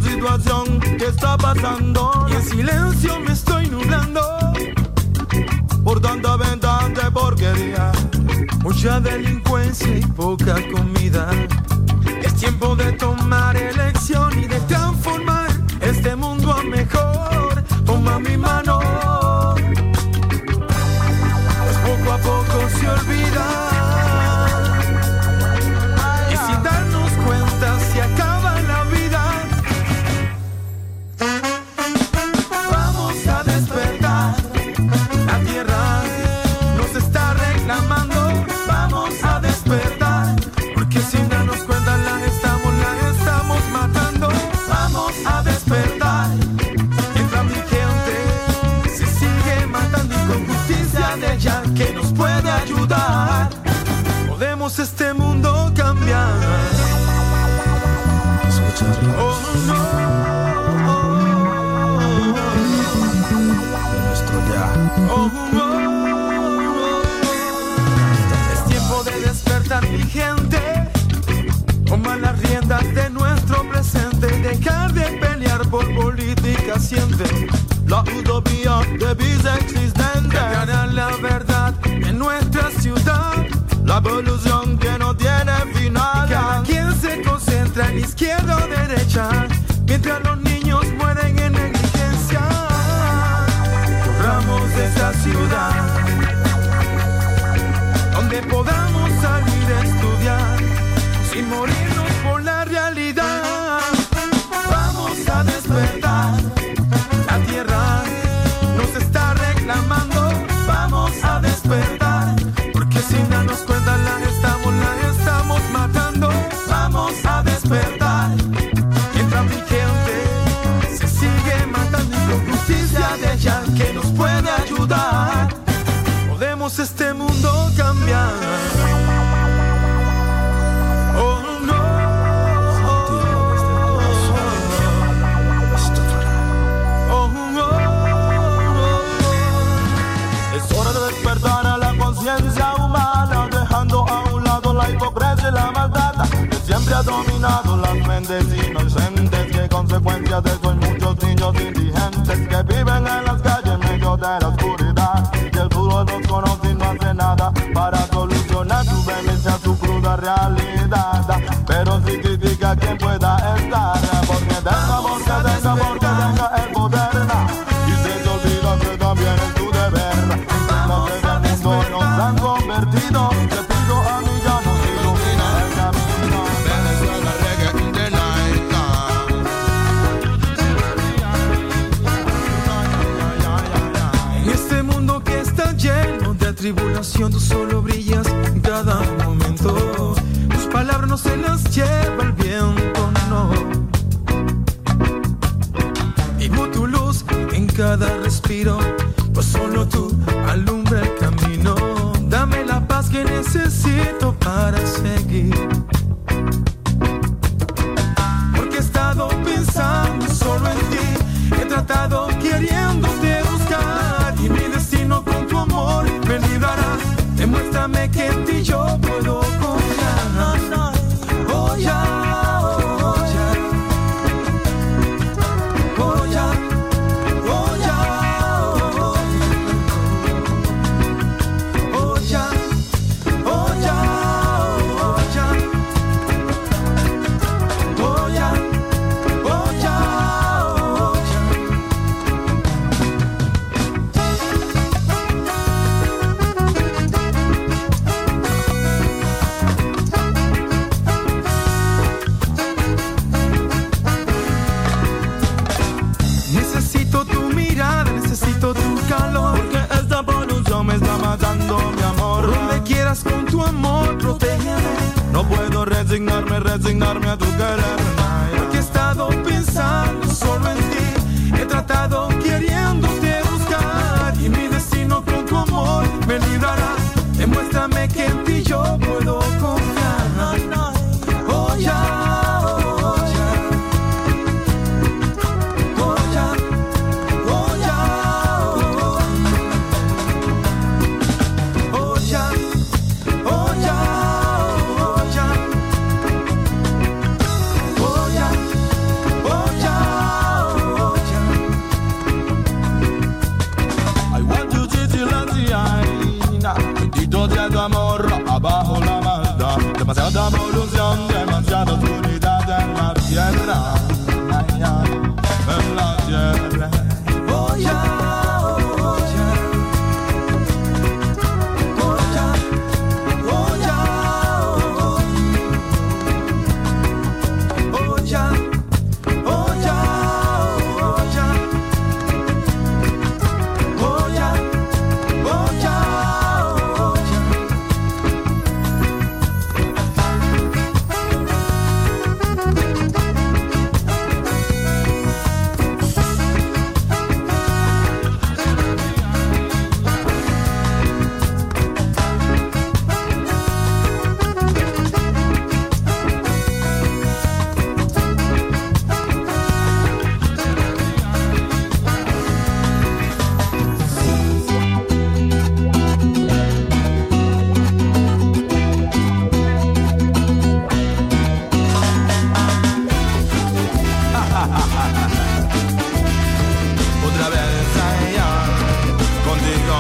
situación que está pasando. Y en silencio me estoy nublando por tanta venta de porquería, mucha delincuencia y poca comida. Es tiempo de tomar elección y de transformar este mundo a mejor. Toma mi mano, pues poco a poco se olvida. Y sin darnos cuenta se acaba la vida. Vamos a despertar, la tierra nos está reclamando. Vamos a despertar, porque sin darnos cuenta la estamos, la estamos matando. Vamos a despertar, mientras mi gente se sigue matando y con justicia de ella que nos puede ayudar, podemos este mundo cambiar. Oh no, oh, oh, oh. Es tiempo de despertar mi gente, tomar las riendas de nuestro presente, dejar de pelear por política siempre. La utopía de vida existente, Ganar la verdad en nuestra ciudad, la evolución que no tiene final. cada quien se concentra en izquierda o derecha, mientras los niños mueren en negligencia. Corramos de esta ciudad, donde podamos salir a estudiar, sin morirnos por la realidad. Vamos a despertar, la tierra nos está reclamando. Vamos a despertar, porque sin darnos cuenta la estamos, la estamos matando. Vamos a despertar, mientras mi gente se sigue matando y con justicia de ella que nos puede ayudar, podemos este mundo cambiar. Oh no, oh, oh, oh. Es hora de despertar a la conciencia humana, dejando a un lado la hipocresía y la maldad que siempre ha dominado las mentes inocentes. Que consecuencia de eso hay muchos niños indigentes que viven en las calles en medio de la oscuridad, y el puro los conoce y no hace nada para solucionar su vehemencia, su cruda realidad. Pero si critica a quien pueda estar, porque tenga, porque tenga, porque tenga el poder, y se te olvida que también es tu deber. Nos han convertido, te pido a mí ya nos ilumina el camino. Venezuela reggae in the night time. En este mundo que está lleno de tribulación, tú solo brillas en cada momento. Tus palabras no se las lleva el viento, no. Vivo tu luz en cada respiro, pues solo tú alumbra el camino. Dame la paz que necesito para seguir, porque he estado pensando solo en ti. He tratado queriéndote buscar, y mi destino con tu amor me librará. Demuéstrame que en ti yo puedo confiar. Oh ya, oh ya, oh ya, oh ya, oh ya, oh ya, oh ya, oh ya, oh ya, oh ya. Necesito tu mirada, necesito tu calor, Porque esta polución me está matando, mi amor. donde quieras con tu amor, protégeme. No puedo resignarme, resignarme a tu querer. Porque he estado pensando solo en ti. He tratado queriéndote buscar, y mi destino con tu amor me librará. Demuéstrame que en ti yo puedo confiar. Oh ya, oh ya, oh ya, oh ya, oh ya, oh ya, oh ya, oh ya, oh ya, oh ya. Toda polución, demasiada oscuridad en la tierra, ay, ay, en la tierra. Oh, yeah, oh, yeah. Oh, yeah, oh, yeah, oh, oh, yeah. Oh, yeah, oh, yeah. Oh, yeah, oh, yeah, oh, yeah. Otra vez allá contigo,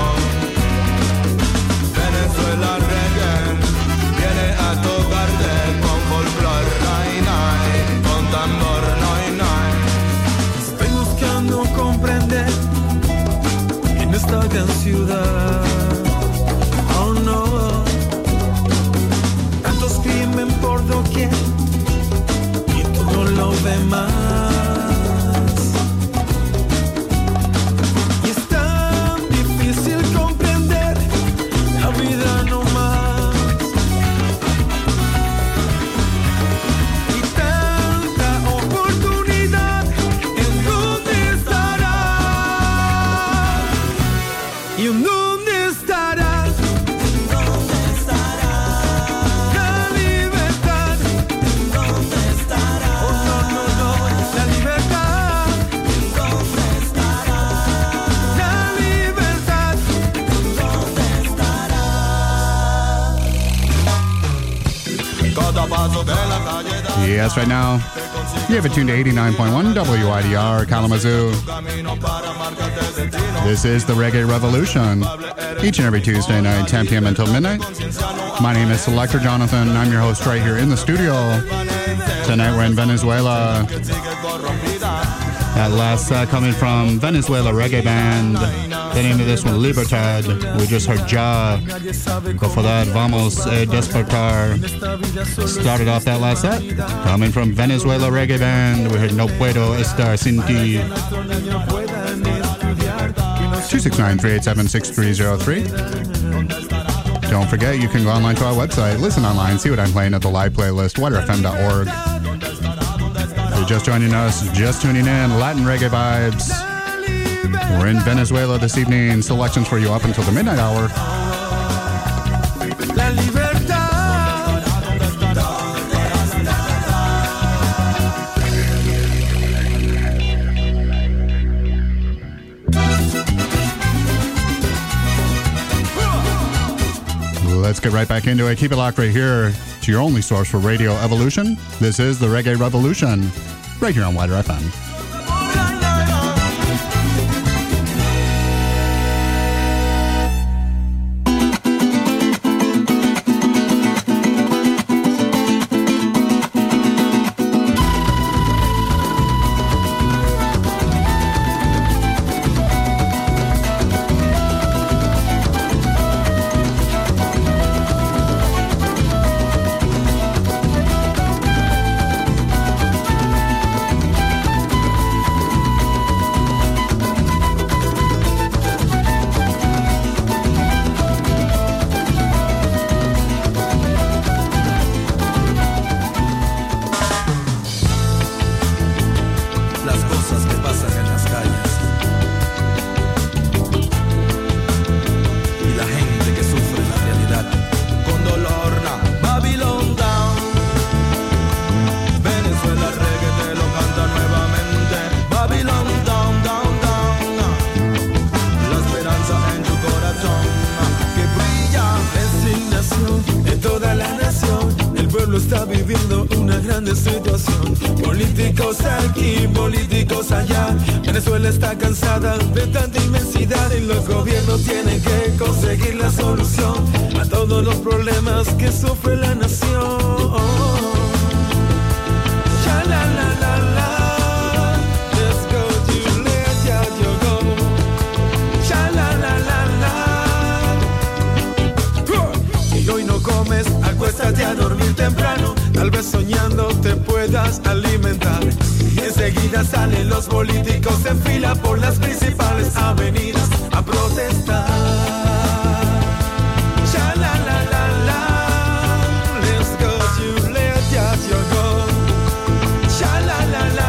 Venezuela reggae viene a tocarte con folclore, nay, nay, con tambor, nay, nay. Estoy buscando comprender en esta gran ciudad, oh no, tantos crimen por doquier y todo lo demás. Y es tan difícil comprender la vida no más. Y tanta oportunidad, ¿en dónde estará? ¿Y en dónde estará? ¿En dónde estará? La libertad. ¿En dónde estará? Oh, no, no, no, la libertad. ¿En dónde estará? La libertad. ¿En dónde estará? Cada paso de la calle da Yes, right now, you have it tuned to eighty-nine point one W I D R Kalamazoo. camino para marcarte destino. This is the Reggae Revolution. Each and every Tuesday night, ten p.m. until midnight. My name is Selector Jonathan. I'm your host right here in the studio. Tonight we're in Venezuela. That last set coming from Venezuela reggae band. The name of this one, Libertad. We just heard Ja. Before that, Vamos a Despertar. Started off that last set. Coming from Venezuela reggae band, we heard No Puedo Estar Sin Ti. two six nine, three eight seven, six three zero three. Don't forget, you can go online to our website, listen online, see what I'm playing at the live playlist, water f m dot org. If you're just joining us, just tuning in, Latin reggae vibes. We're in Venezuela this evening. Selections for you up until the midnight hour. La libertad. Let's get right back into it. Keep it locked right here to your only source for Radio Evolution. This is the Reggae Revolution, right here on Wider F M. de situación. Políticos aquí, políticos allá. Venezuela está cansada de tanta inmensidad y los gobiernos tienen que conseguir la solución a todos los problemas que sufre la nación. Ya la la la la. Let's go, Juliet, ya yo go. Ya la la la la. Si hoy no comes, acuéstate a dormir temprano. Tal vez soñando te puedas alimentar. Y enseguida salen los políticos en fila por las principales avenidas a protestar. Ya la la la la. Let's go, Juliet, ya yo go. Ya la la la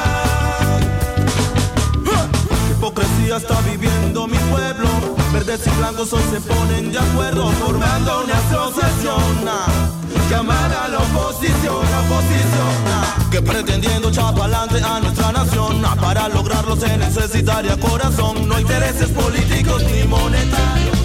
la. Hipocresía está viviendo mi pueblo. Verdes y blancos hoy se ponen de acuerdo, formando una asociación. Nah. Llamar a la oposición, la oposición, nah, que pretendiendo echar pa'lante a nuestra nación, nah, para lograrlo se necesitaría corazón, no intereses políticos ni monetarios.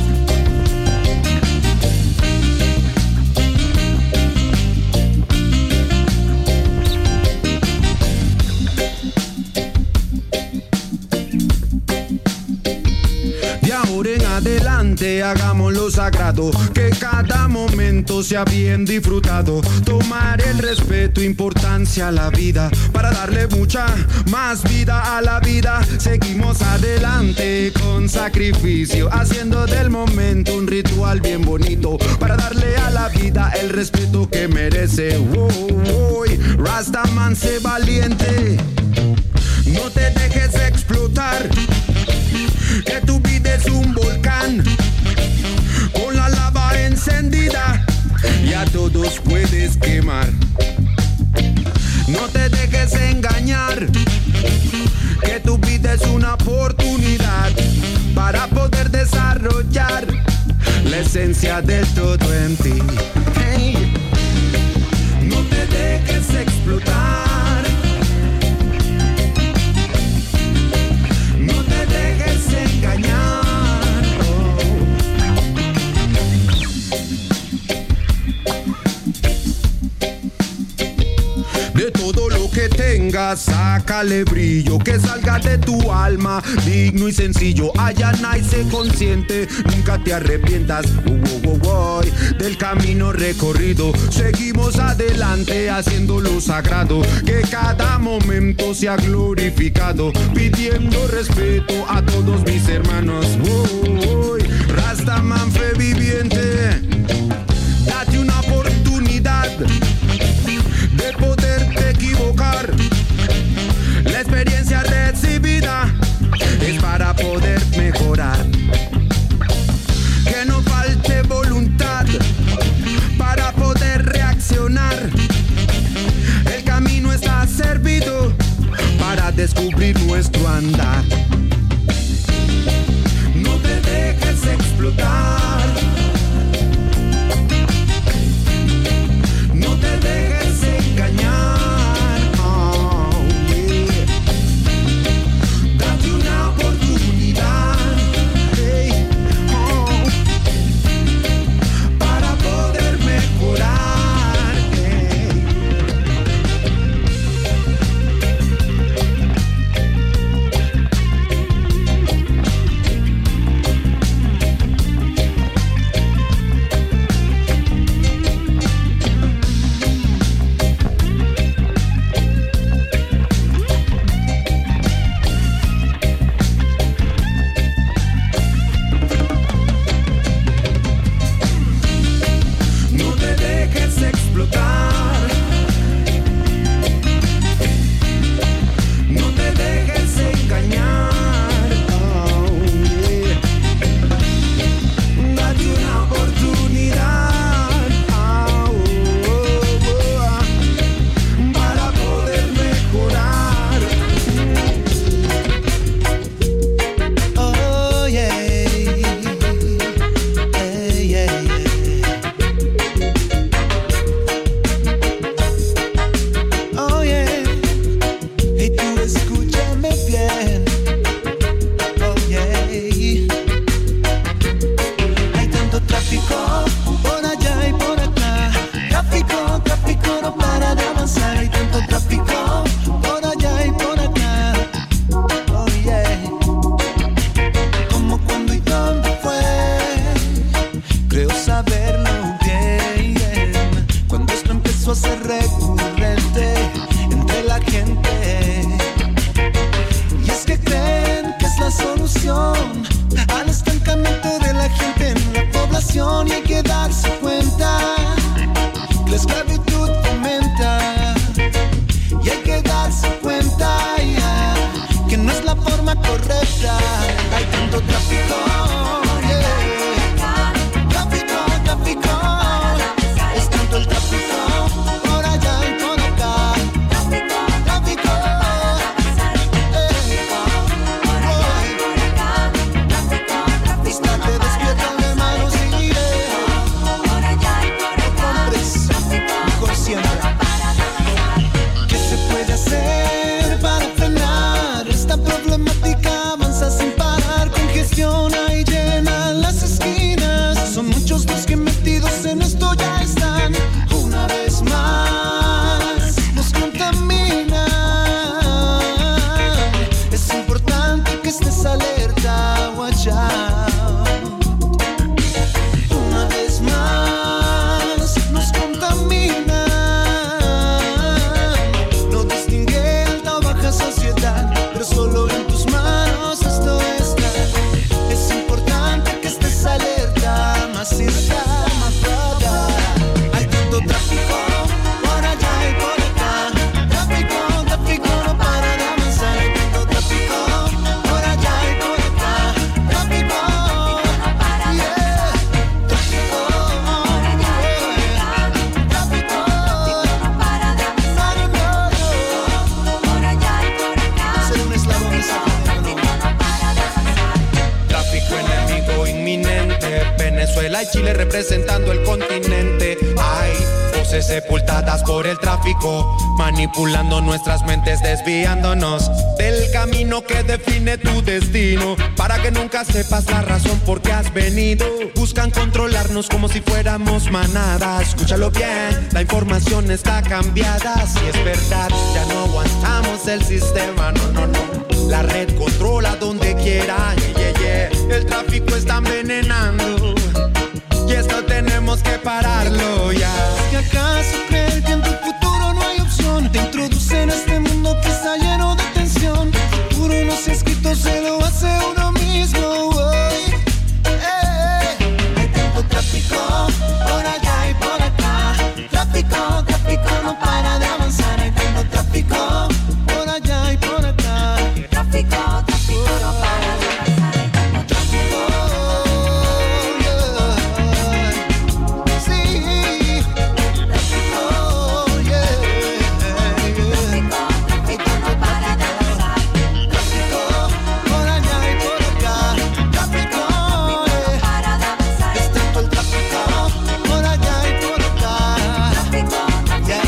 De ahora en adelante hagámoslo sagrado, que cada momento sea bien disfrutado. Tomar el respeto, importancia a la vida, para darle mucha más vida a la vida. Seguimos adelante con sacrificio, haciendo del momento un ritual bien bonito, para darle a la vida el respeto que merece. Oh, oh, Rastaman, sé valiente, no te dejes explotar, que tu vida es un volcán con la lava encendida y a todos puedes quemar. No te dejes engañar, que tu vida es una oportunidad para poder desarrollar la esencia del todo en ti. Hey. No te dejes explotar, engañar. De todo lo que tengas, sácale brillo, que salga de tu alma, digno y sencillo. Allá nadie se consciente, nunca te arrepientas uh, uh, uh, uh, del camino recorrido. Seguimos adelante haciendo lo sagrado, que cada momento sea glorificado, pidiendo respeto a todos mis hermanos. Uh, uh, uh, Rastaman, fe viviente, date una oportunidad de poderte equivocar. La experiencia recibida es para poder mejorar. Que no falte voluntad para poder reaccionar. El camino está servido para descubrir nuestro andar. No te dejes explotar. No te que estés alerta, watch out. Una vez más nos contaminan, no distingue alta o baja sociedad, pero solo en tus manos esto está. Es importante que estés alerta, más está, más para. Hay tanto tráfico por allá y por acá, tráfico, tráfico no para de avanzar. Hay tanto tráfico por allá y por acá, tráfico, yeah. Tráfico por allá y por acá, tráfico no para de avanzar. Por allá y por acá, ser un eslabón es tráfico no para de avanzar. Tráfico enemigo inminente, Venezuela y Chile representando el continente. Hay voces sepultadas por el tráfico, manipulando nuestras mentes, desviándonos del camino que define tu destino, para que nunca sepas la razón por qué has venido. Buscan controlarnos como si fuéramos manada. Escúchalo bien, la información está cambiada. Si es verdad, ya no aguantamos el sistema, no, no, no. La red controla donde quiera, yeah, yeah, yeah. El tráfico está envenenando y esto tenemos que pararlo ya. ¿Es que acaso creer que en tu futuro no hay opción? Te introducen a este mundo que está lleno de tensión. Puro no se ha escrito, se lo hace uno mismo. Uy. Eh, hay tanto tráfico por allá y por acá, tráfico, tráfico no para de avanzar. Hay tanto tráfico por allá y por acá, tráfico, tráfico no para de avanzar. Hay tanto tráfico, yeah. Sí, tráfico, yeah, yeah. Hay tanto para de avanzar. Tráfico por allá y por acá, tráfico, yeah. Para de avanzar. Es tanto el tráfico por allá y por acá, tráfico, yeah.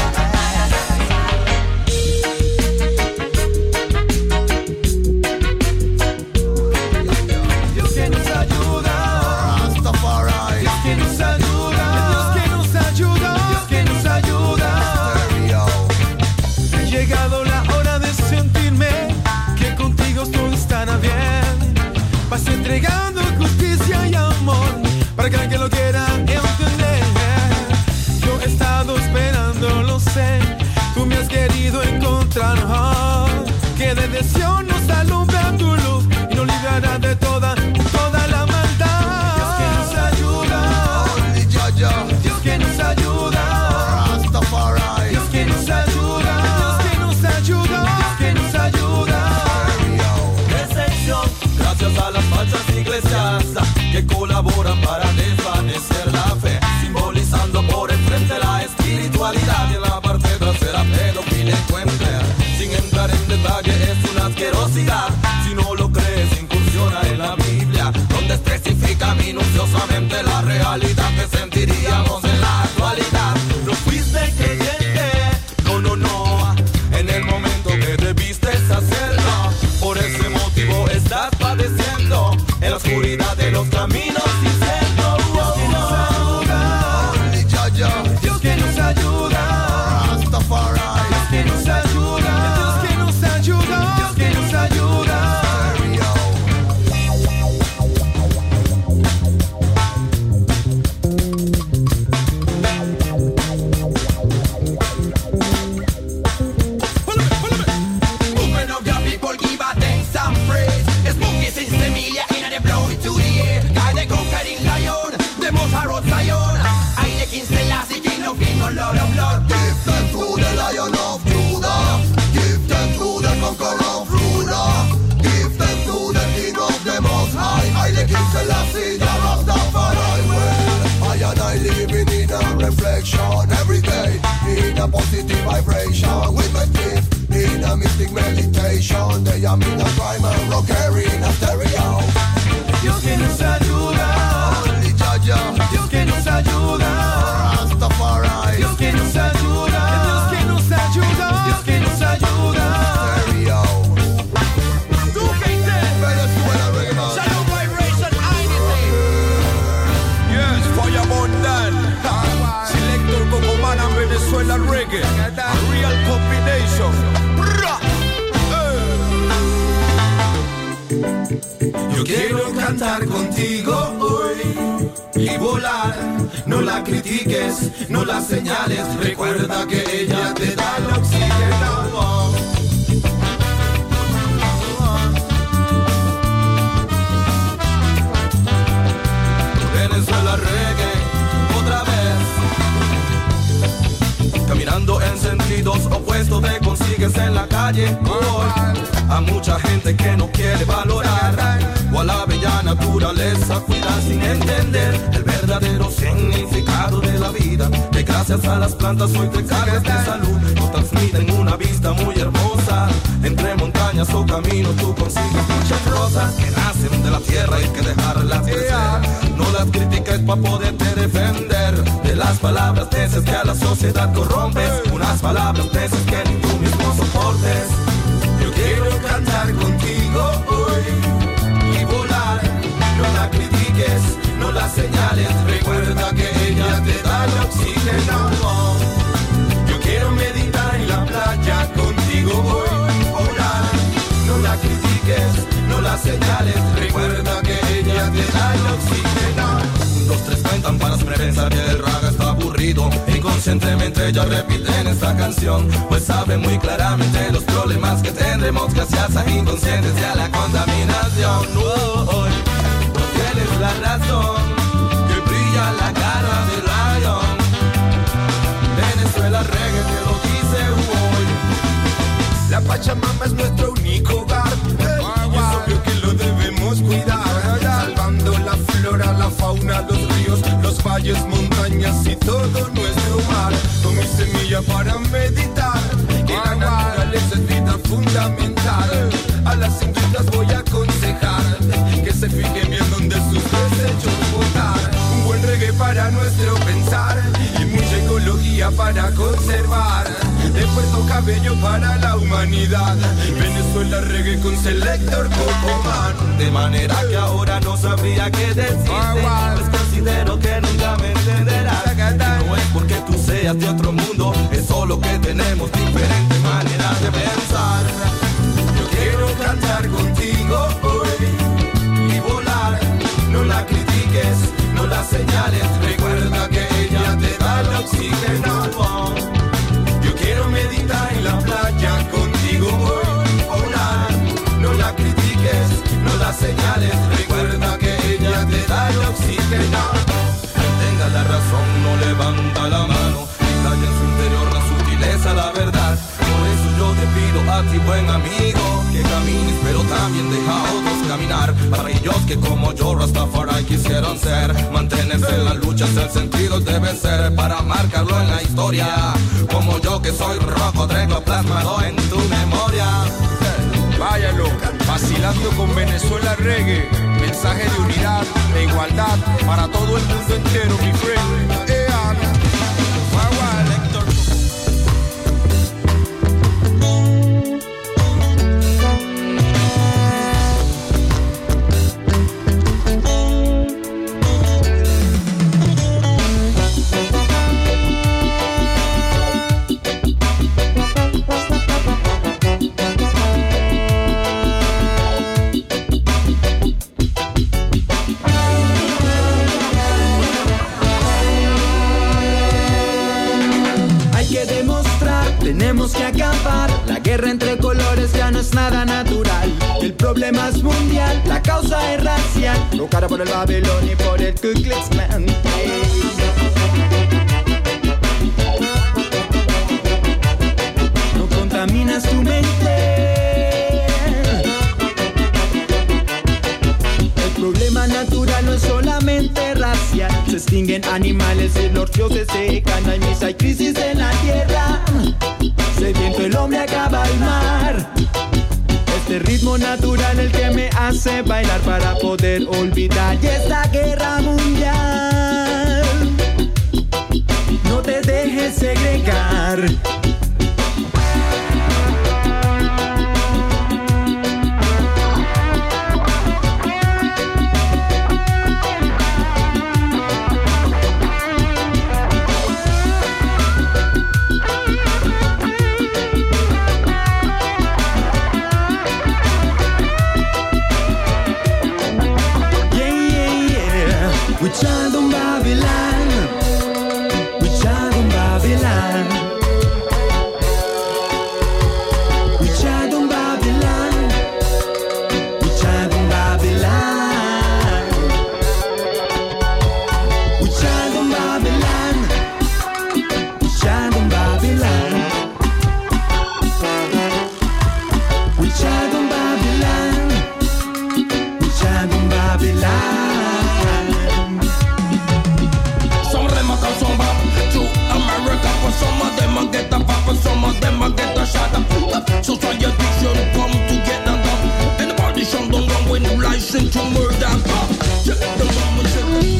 Dios que nos ayuda, Rastafari. Dios que nos ayuda, Dios que nos ayuda, Dios que nos ayuda. Ha llegado la hora de sentirme que contigo todo estará bien. Vas entregando justicia y amor para que alguien lo quiera entender. Yo he estado esperando, lo sé. Tú me has querido encontrar, oh, que desde Sion nos alumbra tu luz y nos librará de toda, toda la maldad. Dios que nos ayuda, Dios que nos ayuda, Rastafari. Dios que nos ayuda, Dios que nos ayuda, Dios que nos ayuda. Decepción, gracias a las falsas iglesias que colaboran para desvanecer la fe, simbolizando por el frente la espiritualidad y en la parte trasera pedofilia encuentra. Sin entrar en detalle es una asquerosidad. Si no lo crees, incursiona en la Biblia, donde especifica minuciosamente la realidad que sentiríamos en la actualidad. No fuiste creyente, no, no, no, en el momento que debiste hacerlo. Por ese motivo estás padeciendo en la oscuridad de los caminos diciendo Dios que nos ayuda, Dios que nos ayuda, Rastafari. Dios que nos ayuda, Dios que nos ayuda, Dios que nos ayuda. Movement of the people, give a thanks and praise. Spooky since the media in and they blow it to the air. Guy the conquering lion, the most hard Zion. I the King Selassie, King of King, Lord of Lord. Give thanks to the Lion of Judah. Give thanks to the conqueror of Judah. Give thanks to the King of the Most High. I the King Selassie, the Rastafari. Well, I and I living in a reflection every day, in a positive vibration with my teeth, in a mystic meditation. They are in a crime and rockery in a stereo. Dios que nos ayuda, Only Jaja, Dios que nos ayuda, Rastafari. Dios que nos ayuda, Dios que nos ayuda, Dios que nos ayuda. Stereo. Venezuela reggae man. Shadow vibration, I need it. Yes, fire abundant. Selector Cocoman and Venezuela reggae. A real combination. Yo quiero cantar contigo hoy y volar. No la critiques, no la señales. Recuerda que ella te da el oxígeno. Venezuela reggae, otra vez. Caminando en sentidos opuestos te consigues en la calle hoy. A mucha gente que no quiere valorar o a la bella naturaleza cuidar sin entender el verdadero significado de la vida. Que gracias a las plantas hoy te cargas de salud. Nos transmiten una vista muy hermosa. Entre montañas o caminos tú consigues muchas rosas que nacen de la tierra y que dejarlas crecer. No las critiques para poderte defender de las palabras necias que a la sociedad corrompes. Unas palabras necias que ni tú mismo soportes. Yo quiero cantar contigo hoy y volar. No la critiques, no la señales. Recuerda que ella te da el oxígeno. Yo quiero meditar en la playa contigo hoy y volar. No la critiques, no la señales. Recuerda que ella te da el oxígeno. Dos, tres cuentan para siempre pensar que el raga está aburrido. Inconscientemente ellos repiten esta canción, pues saben muy claramente los problemas que tendremos gracias a inconscientes y a la contaminación. Hoy no tienes la razón, que brilla la cara de Lion. Venezuela reggae te lo dice hoy. La Pachamama es nuestro único hogar, hey, y es obvio que lo debemos cuidar. Salvando la flora, la fauna, los ríos, los valles, montañas y todo nuestro mar. Con mi semilla para meditar, que la naturaleza es vida fundamental. A las industrias voy a aconsejar que se fijen bien donde sus desechos botar. Un buen reggae para nuestro pensar y mucha ecología para conservar. De Puerto Cabello para la humanidad. Venezuela reggae con Selector Cocoman. De manera que ahora no sabría qué decirte, pues considero que nunca me entenderás. No es porque tú seas de otro mundo, es solo que tenemos diferentes maneras de pensar. Yo quiero cantar contigo hoy y volar. No la critiques, no la señales. Recuerda que ella te da el oxígeno. Yo quiero meditar en la playa contigo hoy, volar. No la critiques, no la señales. Recuerda que ella te da el oxígeno. Tenga la razón, no levanta la mano. Calla en su interior la sutileza, la verdad. Por eso yo te pido a ti, buen amigo, que camines, pero también deja a otros caminar. Para ellos que como yo Rastafari quisieron ser, mantenerse en la lucha es el sentido, debe ser para marcarlo en la historia. Como yo que soy rojo, traigo plasmado en tu memoria. Váyalo, vacilando con Venezuela reggae. Mensaje de unidad, de igualdad para todo el mundo entero, mi friend. Ean, Guagua, Lector. Tenemos que acabar, la guerra entre colores ya no es nada natural. El problema es mundial, la causa es racial, provocada por el Babylon y por el Ku Klux Klan. No contaminas tu mente. El problema natural no es solamente racial, se extinguen animales y los ríos se secan. Hay mis hay crisis en la tierra, sediento el hombre acaba el mar. Este ritmo natural el que me hace bailar para poder olvidar y esta guerra mundial. No te dejes segregar. listen to murder. Check the bomb and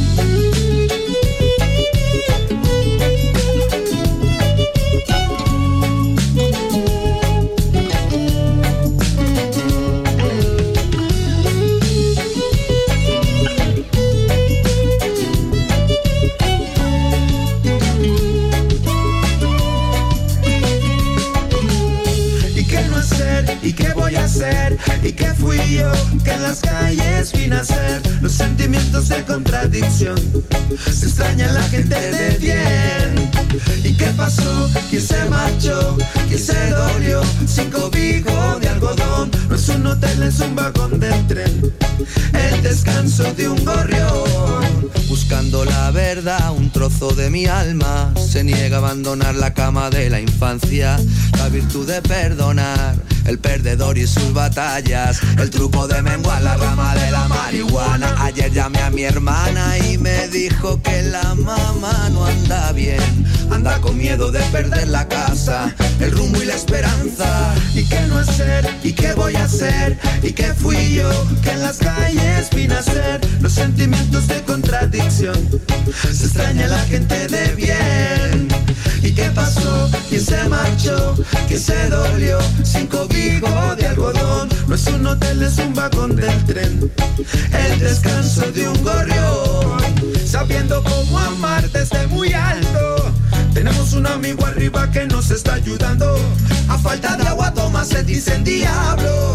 ¿y qué voy a hacer? ¿Y qué fui yo que en las calles vine a hacer? Los sentimientos de contradicción, se extraña la gente de bien. ¿Y qué pasó? ¿Quién se marchó? ¿Quién se dolió? Sin cobijo de algodón, no es un hotel, es un vagón del tren, el descanso de un gorrión. Buscando la verdad, un trozo de mi alma se niega a abandonar la cama de la infancia, la virtud de perdonar, el perdedor y sus batallas, el truco de menguar la rama de la marihuana. Ayer llamé a mi hermana y me dijo que la mamá no anda bien, anda con miedo de perder la casa, el rumbo y la esperanza. ¿Y qué no hacer? ¿Y qué voy a hacer? ¿Y qué fui yo que en las calles vine a hacer? Los sentimientos de contradicción, se extraña la gente de bien. ¿Y qué pasó? ¿Quién se marchó? ¿Quién se dolió? Sin cobijo de algodón, no es un hotel, es un vagón del tren, el descanso de un gorrión. Sabiendo cómo amar desde muy alto, tenemos un amigo arriba que nos está ayudando. A falta de agua toma, se dicen diablos.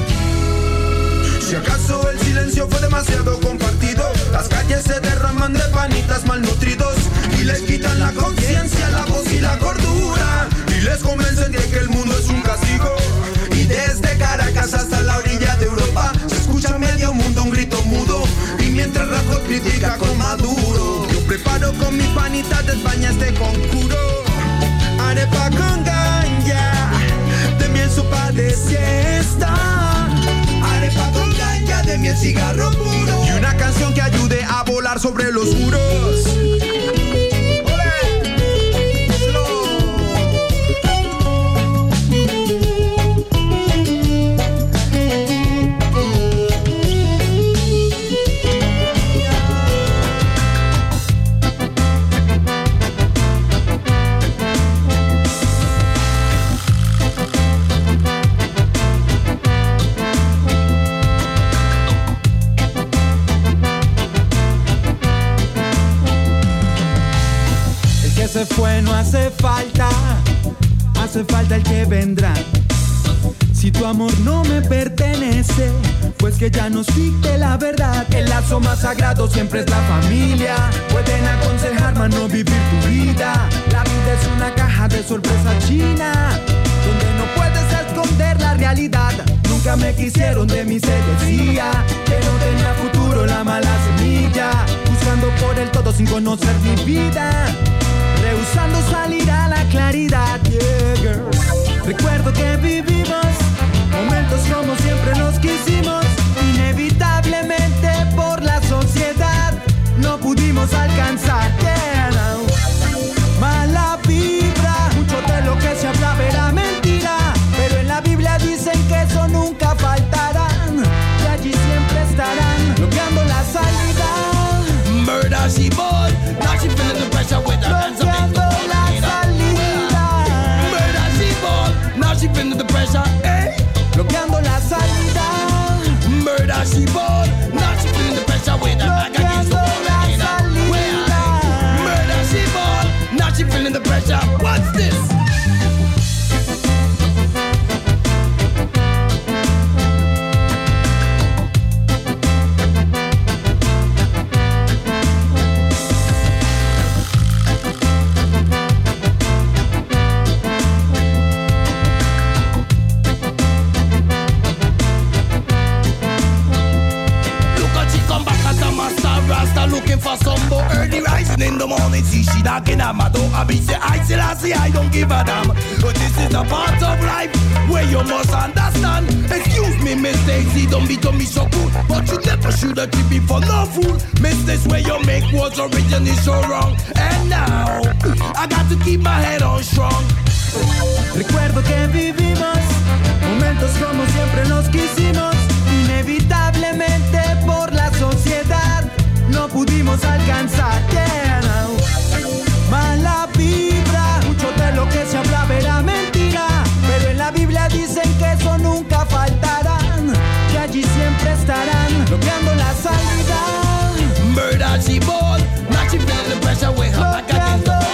Si acaso el silencio fue demasiado compartido, las calles se derraman de panitas malnutridos y les quitan la conciencia, la voz y la cordura, y les convencen de que el mundo es un castigo. Y desde Caracas hasta la orilla de Europa se escucha medio mundo un grito mudo, y mientras Rajoy critica con Maduro, yo preparo con mi panita de España este conjuro. Arepa con ganja, de miel sopa de siesta, arepa con ganja, de miel cigarro puro, y una canción que ayude a volar sobre los muros. Se fue, no hace falta, hace falta el que vendrá. Si tu amor no me pertenece, pues que ya nos dicte la verdad. El lazo más sagrado siempre es la familia. Pueden aconsejar, mas no vivir tu vida. La vida es una caja de sorpresa china, donde no puedes esconder la realidad. Nunca me quisieron, de mí se decía que no tenía futuro, la mala semilla, buscando por el todo sin conocer mi vida, rehusando salir a la claridad, yeah, girl. Recuerdo que vivimos momentos como siempre nos quisimos, inevitablemente por la sociedad no pudimos alcanzar, yeah, no. Mala vibra, mucho de lo que se hablaba era mentira, pero en la Biblia dicen que eso nunca faltarán, y allí siempre estarán bloqueando la salida. Murder she born, now she feeling the pressure with her hands up in the Murder she born, now she feeling the pressure, eh? Bloqueando la salida. Murder she born, now she feeling the pressure with her back against the wall. Murder she born, now she feeling the pressure. What's this? Looking for some more early rising in the morning. See she knocking at my door. I be say I still I say I don't give a damn. But this is a part of life where you must understand. Excuse me, Miss Daisy, don't be to me so cool, but you never should have treated me for no fool. Mistakes where you make was originally so wrong. And now I got to keep my head on strong. Recuerdo que vivimos momentos como siempre nos quisimos, inevitablemente podemos alcanzar. Yeah, no. Mala vibra, mucho de lo que se habla era mentira, pero en la Biblia dicen que eso nunca faltarán, que allí siempre estarán bloqueando la salida. Murder she born, not she feel the pressure we have back against the wall.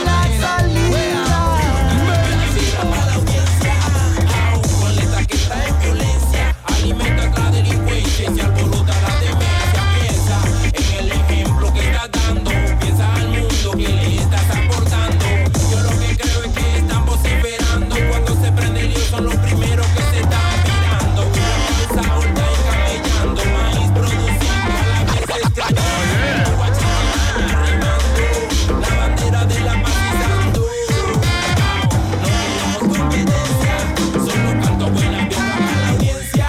Alimenta la delincuencia y se alborota la demencia. Piensa en el ejemplo que estás dando. Piensa al mundo que le estás aportando. Yo lo que creo es que están vociferando. Cuando se prende el lío son los primeros que se están mirando. La causa horta y camellando. Maíz producido a la vez escrachando. Rimando la bandera de la paz izando. No tenemos competencia, solo canto buena vida para la audiencia.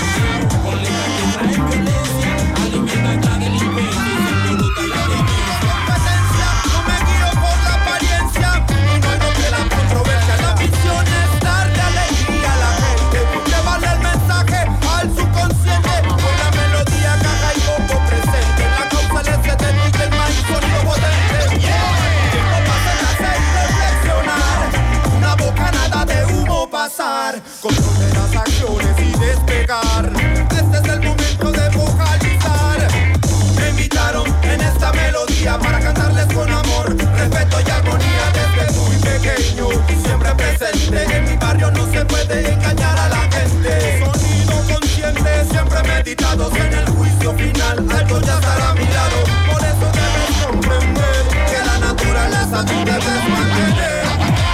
Control de las acciones y despegar. Este es el momento de vocalizar. Me invitaron en esta melodía para cantarles con amor, respeto y armonía desde muy pequeño. Siempre presente, en mi barrio no se puede engañar a la gente. Sonido consciente, siempre meditados en el juicio final. Algo ya estará a mi lado, por eso debes comprender que la naturaleza tú debes mantener.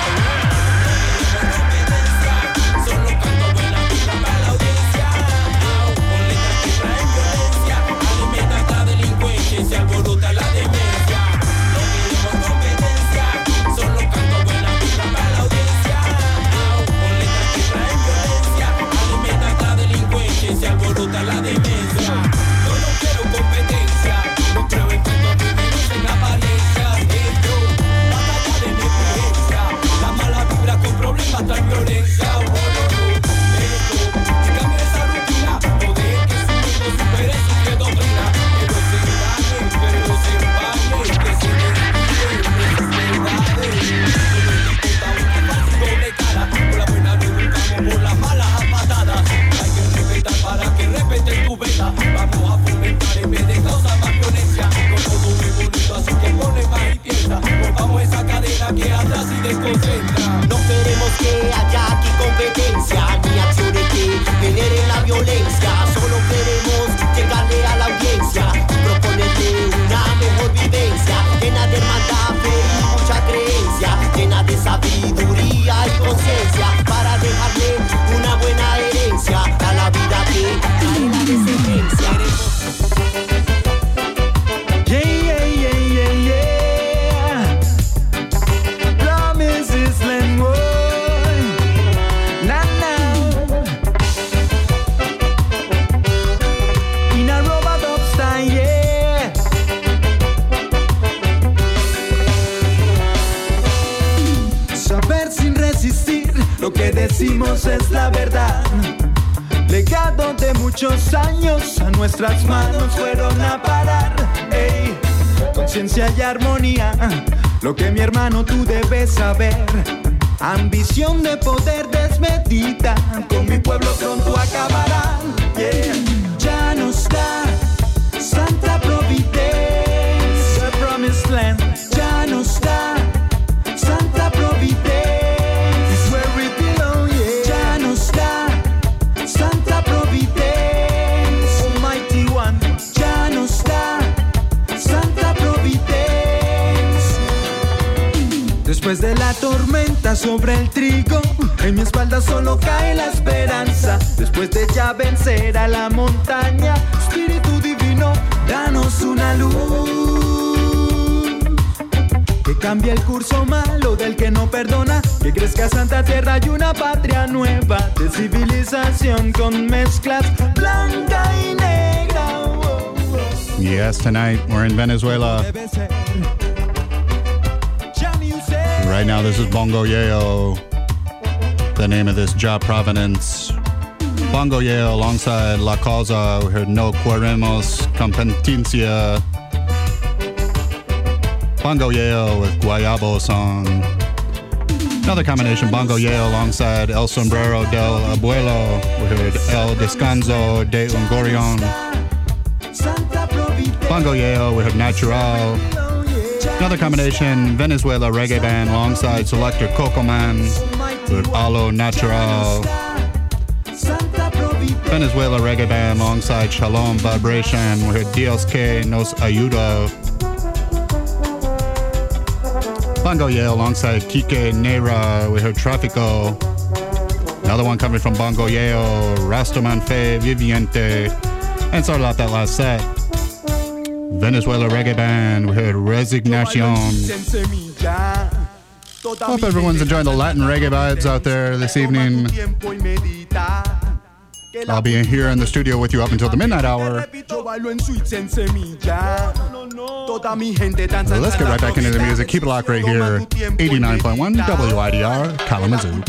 Se alborota la demencia, no queremos competencia, solo canto buena vibra para la audiencia. Con letras que traen violencia, alimentan la delincuencia y se alborota la demencia. Yo no quiero competencia, no creo en tantos números en apariencia. Yo, batalla de negligencia, la mala vibra con problemas traen violencia. Oh, no, no, esto, que cambie esa rutina, no dejen que su mundo supere su que doctrina. Pero se vale que se desvíen esas verdades. No nos importa una falsa y doble cara. Por la buena nos buscamos, por las malas a patadas. Hay que respetar para que respeten tu veta. Vamos a fomentar en vez de causar más violencia. No todo muy bonito, así que pone más y piensa. Volvamos esa cadena que atrás y desconcentra. No queremos que haya aquí competencia ni acciones que generen la violencia. Solo queremos llegarle a la audiencia, proponerle una mejor vivencia, llena de hermandad, fe y mucha creencia, llena de sabiduría y conciencia, para dejarle una buena herencia a la vida que cae la descendencia. Yeah, yeah, yeah, yeah, yeah. Promise Island boy. Nah, nah. In a robot of style, yeah. Saber sin resistir, lo que decimos es la verdad. Legado de muchos años a nuestras manos fueron a parar. Ey, conciencia y armonía, lo que mi hermano tú debes saber. Ambición de poder desmedida, con mi pueblo pronto acabará. Yeah. Ya nos da Santa Providencia, Promised Land. Ya nos da Santa Providencia, it's where we belong, yeah. Ya nos da Santa Providencia, Almighty One. Ya nos da Santa Providencia. Después de la tormenta sobre el trigo, en mi espalda solo cae la esperanza. Después de ya vencer a la montaña, Espíritu Divino, danos una luz que cambie el curso malo del que no perdona, que crezca Santa Tierra y una patria nueva de civilización con mezclas blanca y negra. Oh, oh, oh. Yes, tonight we're in Venezuela. Right now, this is Bongo Yeo. The name of this job, Provenance. Bongo Yeo alongside La Causa. We heard No Queremos Competencia. Bongo Yale with Guayabo Song. Another combination, Bongo Yale alongside El Sombrero del Abuelo. We heard El Descanso de un Gorrión. Bongo Yale, we heard Natural. Another combination, Venezuela reggae band alongside selector Coco Man with Alo Natural. Venezuela reggae band alongside Shalom Vibration. We heard Dios que nos ayuda. Bongo Yale alongside Kike Neira. We heard Trafico. Another one coming from Bongo Yale, Rastaman Fe Viviente. And started out that last set, Venezuela reggae band. We heard Resignacion. Hope everyone's enjoying the Latin reggae vibes out there this evening. I'll be here in the studio with you up until the midnight hour. So let's get right back into the music. Keep it locked right here. eighty-nine point one W I D R Kalamazoo.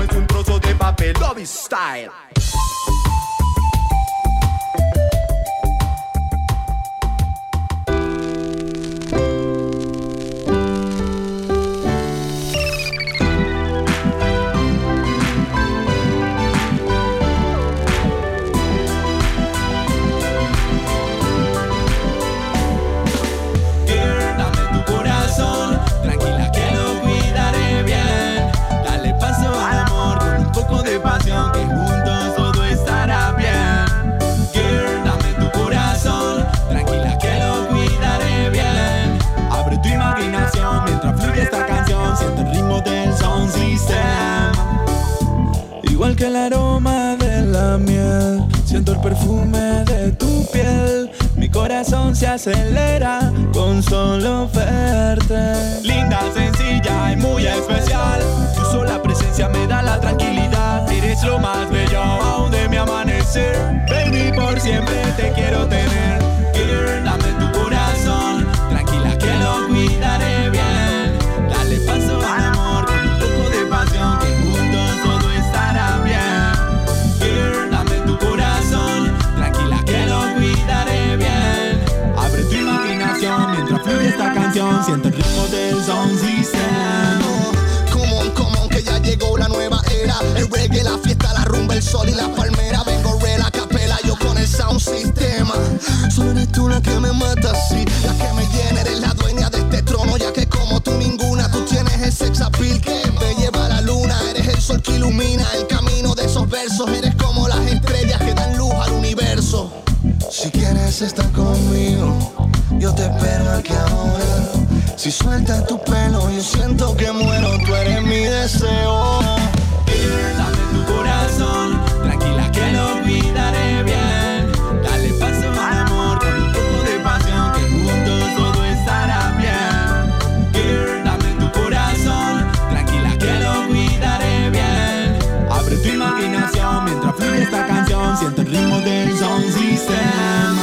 Que juntos todo estará bien. Girl, dame tu corazón, tranquila que lo cuidaré bien. Abre tu imaginación mientras fluye esta canción. Siente el ritmo del sound system. Igual que el aroma de la miel, siento el perfume de tu piel. Mi corazón se acelera con solo verte. Linda, sencilla y muy especial. Tu sola presencia me da la tranquilidad. Eres lo más bello aún de mi amanecer. Baby, por siempre te quiero tener. Girl, dame tu corazón, tranquila que lo cuidaré bien. Dale paso al amor con un poco de pasión, que juntos todo estará bien. Girl, dame tu corazón, tranquila que lo cuidaré bien. Abre tu imaginación mientras fluye esta canción. Siente el ritmo del sound system. Come on, come on, que ya llegó la nueva era. El reggae, la fiesta, la rumba, el sol y la palmera. Vengo real a capela, yo con el sound sistema. Solo eres tú la que me mata, sí, la que me llena. Eres la dueña de este trono, ya que como tú ninguna. Tú tienes el sex appeal que me lleva a la luna. Eres el sol que ilumina el camino de esos versos. Eres como las estrellas que dan luz al universo. Si quieres estar conmigo, yo te espero aquí ahora. Si sueltas tu pelo, yo siento que muero. Tú eres mi deseo. Girl, dame tu corazón, tranquila que lo cuidaré bien. Dale paso al amor con un poco de pasión, que juntos todo estará bien. Girl, dame tu corazón, tranquila que lo cuidaré bien. Abre tu imaginación mientras fluye esta canción. Siente el ritmo del sound system.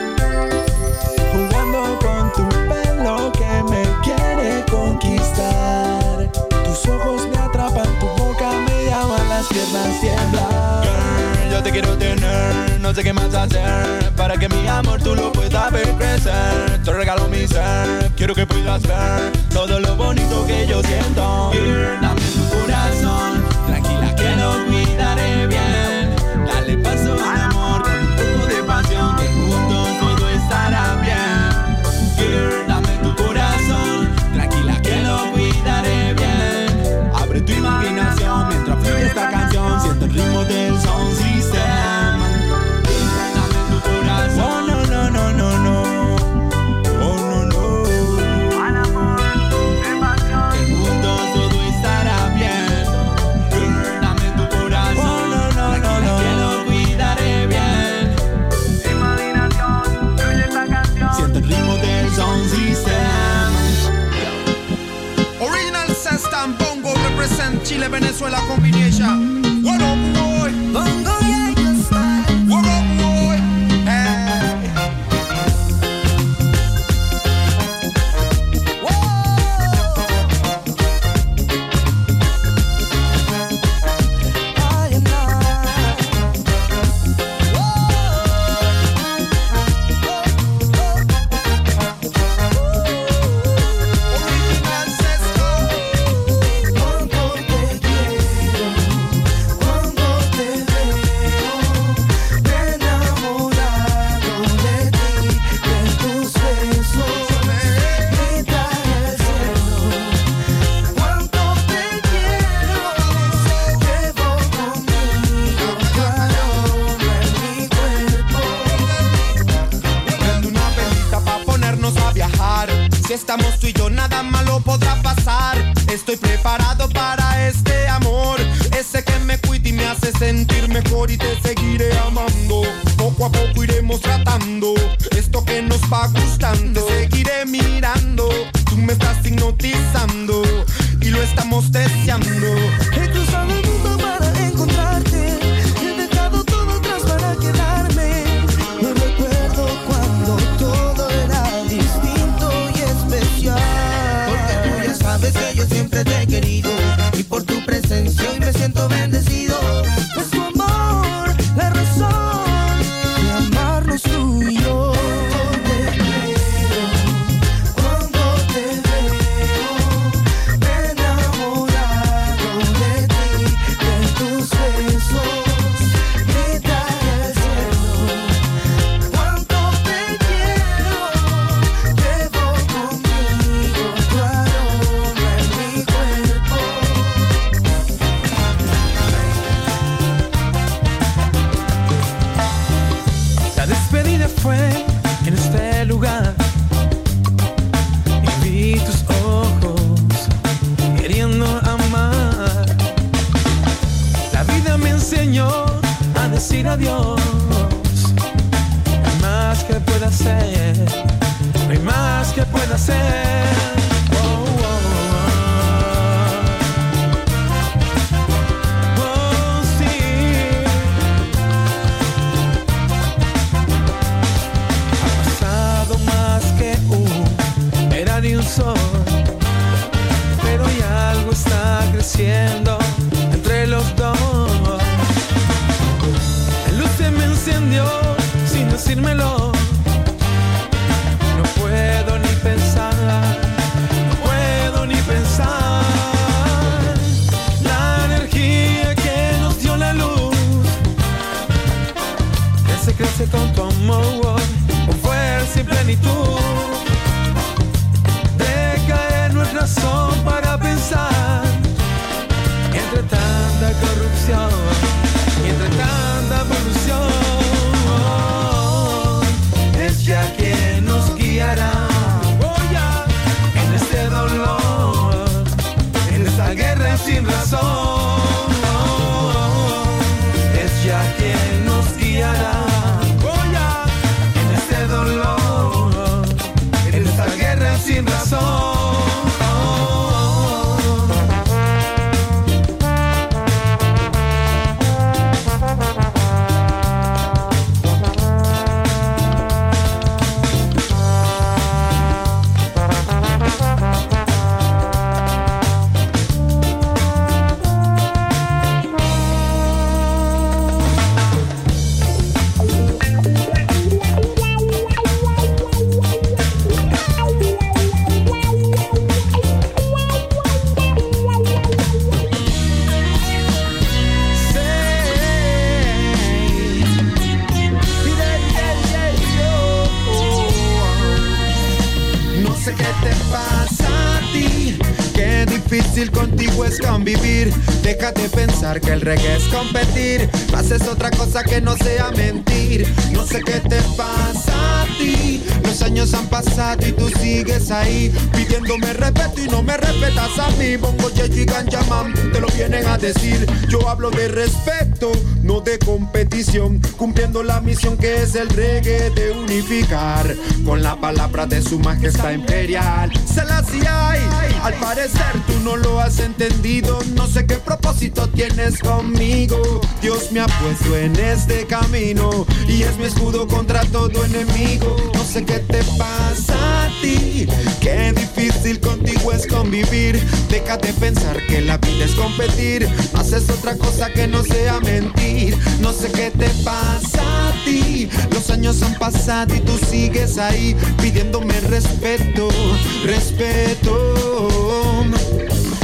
Jugando con tu pelo que me quiere conquistar. Tus ojos me atrapan, tu boca me llama, las piernas tiemblan. Girl, yo te quiero tener, no sé qué más hacer para que mi amor tú lo puedas ver crecer. Te regalo mi ser, quiero que puedas ver todo lo bonito que yo siento. Girl, dame tu corazón, tranquila que lo cuidaré bien. Dale paso al amor con un poco de pasión, que juntos todo estará bien. Girl, dame tu corazón, tranquila que lo cuidaré bien. Abre tu imaginación mientras fluye esta canción. Siente el ritmo del sound system. Girl, dame tu corazón. Oh, no, no, no, no, no. Oh, no, no. Que juntos todo estará bien. Girl, dame tu corazón. Oh, no, no, no, no. Que lo cuidaré bien. Imaginación, fluye esta canción. Siente el ritmo del sound system. Original Sestam Bongo represent Chile Venezuela combination. What up, boy? Bongo, yeah, your style. What up, boy? Hey. I am Si estamos tú y yo nada malo podrá pasar. Estoy preparado para este amor, ese que me cuida y me hace sentir mejor. Y te seguiré amando, poco a poco iremos tratando esto que nos va gustando. Te seguiré mirando, tú me estás hipnotizando y lo estamos deseando. He cruzado el mundo para encontrarte, he dejado todo atrás para quedarme. No recuerdo cuando todo era distinto y especial. Porque tú ya sabes que yo siempre te he querido y por tu presencia hoy me siento bendecido. Es tu amor la razón de amarnos tú y yo. Fue en este lugar y vi tus ojos queriendo amar. La vida me enseñó a decir adiós. No hay más que pueda hacer, no hay más que pueda hacer. De un sol, pero ya algo está creciendo entre los dos. La luz se me encendió sin decírmelo. No puedo ni pensar, no puedo ni pensar. La energía que nos dio la luz crece, crece con tu amor, con fuerza y plenitud. Razón para pensar entre tanta corrupción y entre tanta polución. Es ya quien nos guiará en este dolor, en esta guerra sin razón. Es ya quien nos guiará en este dolor, en esta guerra sin razón. Contigo es convivir, deja de pensar que el reggae es competir. Haces otra cosa que no sea mentir. No sé qué te pasa a ti. Los años han pasado y tú sigues ahí pidiéndome respeto y no me respetas a mí. Bongo, Yeyo y Ganja Man te lo vienen a decir. Yo hablo de respeto, no de competición, cumpliendo la misión que es el reggae de unificar con la palabra de su majestad imperial. Selassie, al parecer tú no lo has entendido. No sé qué propósito tienes conmigo. Dios me ha puesto en este camino y es mi escudo contra todo enemigo. No sé qué te pasa a ti, qué difícil contigo es convivir. Deja de pensar que la vida es competir. No haces otra cosa que no sea mentir. No sé qué te pasa a ti. Los años han pasado y tú sigues ahí pidiéndome respeto, respeto.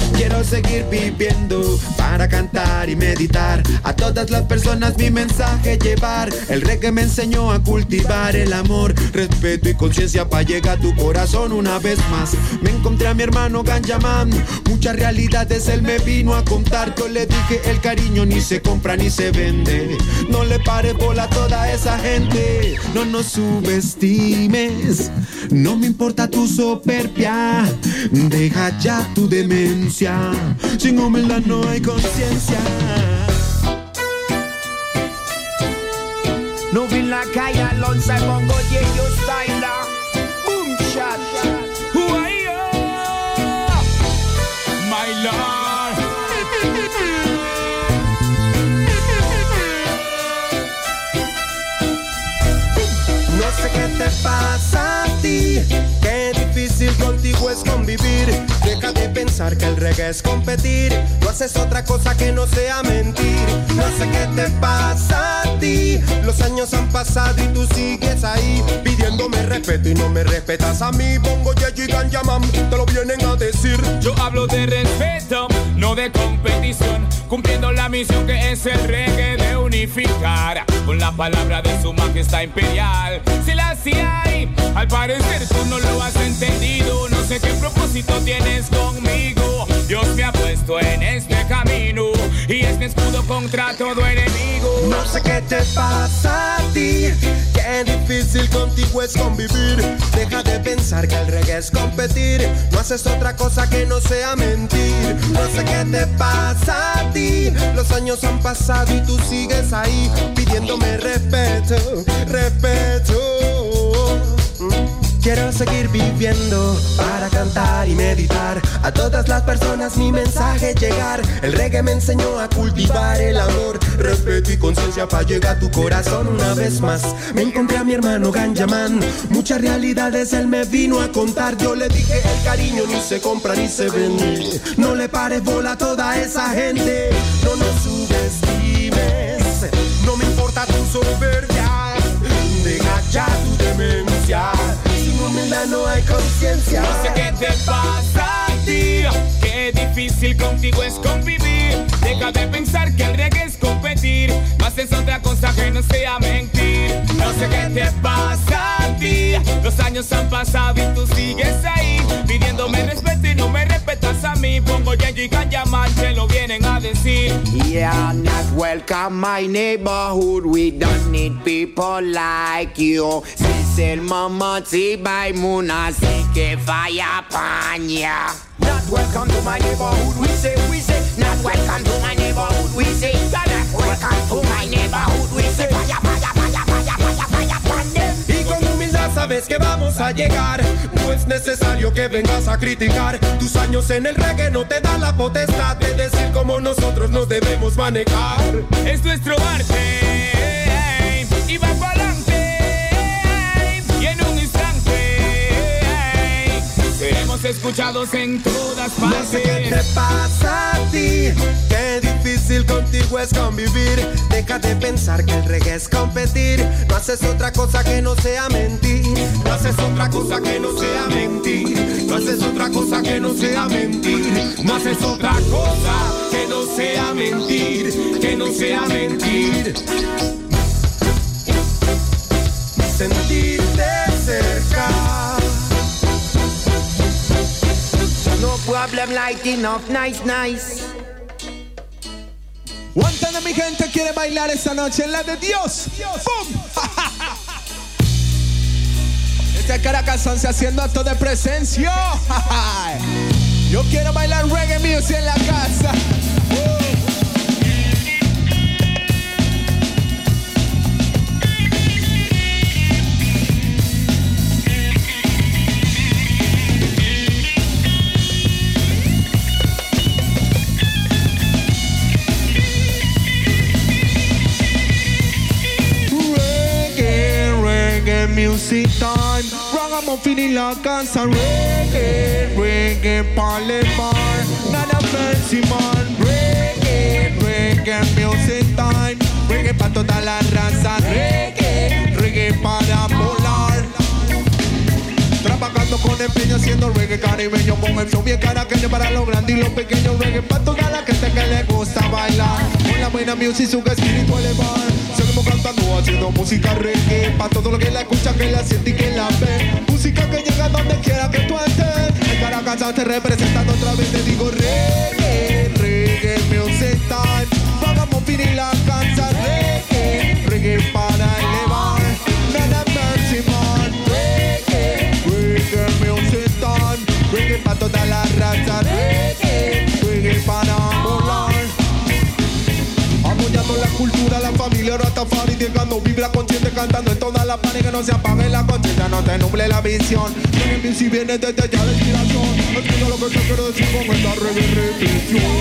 Quiero seguir viviendo para cantar y meditar. A todas las personas mi mensaje llevar. El reggae me enseñó a cultivar el amor, respeto y conciencia pa' llegar a tu corazón una vez más. Me encontré a mi hermano Ganjaman. Muchas realidades él me vino a contar. Yo le dije el cariño ni se compra ni se vende. No le pare bola a toda esa gente. No nos subestimes. No me importa tu soberbia. Deja ya tu demencia. Sin humildad no hay conciencia. No vi la calle Alonso Bongo y ellos style. Boom shot. Who are you? My lord. No sé qué te pasa a ti, qué difícil contigo es convivir. Deja de pensar que el reggae es competir. No haces otra cosa que no sea mentir. No sé qué te pasa a ti. Los años han pasado y tú sigues ahí pidiéndome respeto y no me respetas a mí. Bongo, Yeyo y Ganjaman te lo vienen a decir. Yo hablo de respeto, no de competición, cumpliendo la misión que es el reggae de unificar con la palabra de su majestad imperial. Si la hay, al parecer tú no lo has entendido. No sé qué propósito tienes conmigo. Dios me ha puesto en este camino y es mi escudo contra todo enemigo. No sé qué te pasa a ti, qué difícil contigo es convivir. Deja de pensar que el reggae es competir. No haces otra cosa que no sea mentir. No sé qué te pasa a ti. Los años han pasado y tú sigues ahí pidiéndome respeto, respeto. Quiero seguir viviendo para cantar y meditar. A todas las personas mi mensaje llegar. El reggae me enseñó a cultivar el amor, respeto y conciencia para llegar a tu corazón una vez más. Me encontré a mi hermano Ganjaman. Muchas realidades él me vino a contar. Yo le dije el cariño ni se compra ni se vende. No le pares bola a toda esa gente. No nos subestimes. No me importa tu soberbia. Deja ya tu demencia. Sin humildad no hay conciencia. No sé qué te pasa a ti, qué difícil contigo es convivir. Deja de pensar que el reggae es competir. No haces otra cosa que no sea mentir. No sé qué te pasa a ti. Los años han pasado y tú sigues ahí pidiéndome respeto y no me respetas a mí. Pongo Yeyo y Ganjaman te lo vienen a decir. Yeah, not welcome my neighborhood. We don't need people like you. Si el mama si by muna si que falla paña. Not welcome to my neighborhood. We say, we say. Not welcome to my neighborhood. We say. Not welcome to my neighborhood. We say. Falla, falla, falla, falla, falla, falla, falla. Y con humildad sabes que vamos a llegar. No es necesario que vengas a criticar. Tus años en el reggae no te dan la potestad de decir cómo nosotros nos debemos manejar. Es nuestro arte y va para adelante. Y en un instante seremos escuchados en todas partes. No sé qué te pasa a ti, qué difícil contigo es convivir. Deja de pensar que el reggae es competir. No haces otra cosa que no sea mentir. No haces otra cosa que no sea mentir. No haces otra cosa que no sea mentir. No haces otra cosa que no sea mentir. Que no sea mentir. Sentirte cerca. No problem like enough, nice, nice. ¿Cuánta de mi gente quiere bailar esta noche en la de Dios? ¡Bum! Este Caracas once haciendo acto de presencia. Yo quiero bailar reggae music en la casa. Music time, ragamuffin en la casa. Reggae, reggae, parle bar, nada fancy man. Reggae, reggae, music time, reggae pa' toda la raza. Reggae, reggae para volar. Trabajando con empeño haciendo reggae caribeño con el flow bien caraqueño para los grandes y los pequeños. Reggae para toda la gente que le gusta bailar. Con la buena music, su espíritu elevar. Seguimos cantando, haciendo música reggae. Pa' todo lo que la escucha, que la siente y que la ve. Música que llega donde quiera que tú estés. En Caracas te representando otra vez, te digo reggae, reggae music time. Vamos a finir la cancha reggae, reggae para elevar. Nada mercy man, reggae, reggae music time. Reggae para toda la raza, reggae, reggae para volar. Apoyando la cultura, la familia Rastafari, llegando vibra consciente, cantando en todas las paredes, que no se apague la conciencia, no te nuble la visión. Reggae music viene desde allá la inspiración. Entiendo lo que te quiero decir con esta reggae repetición.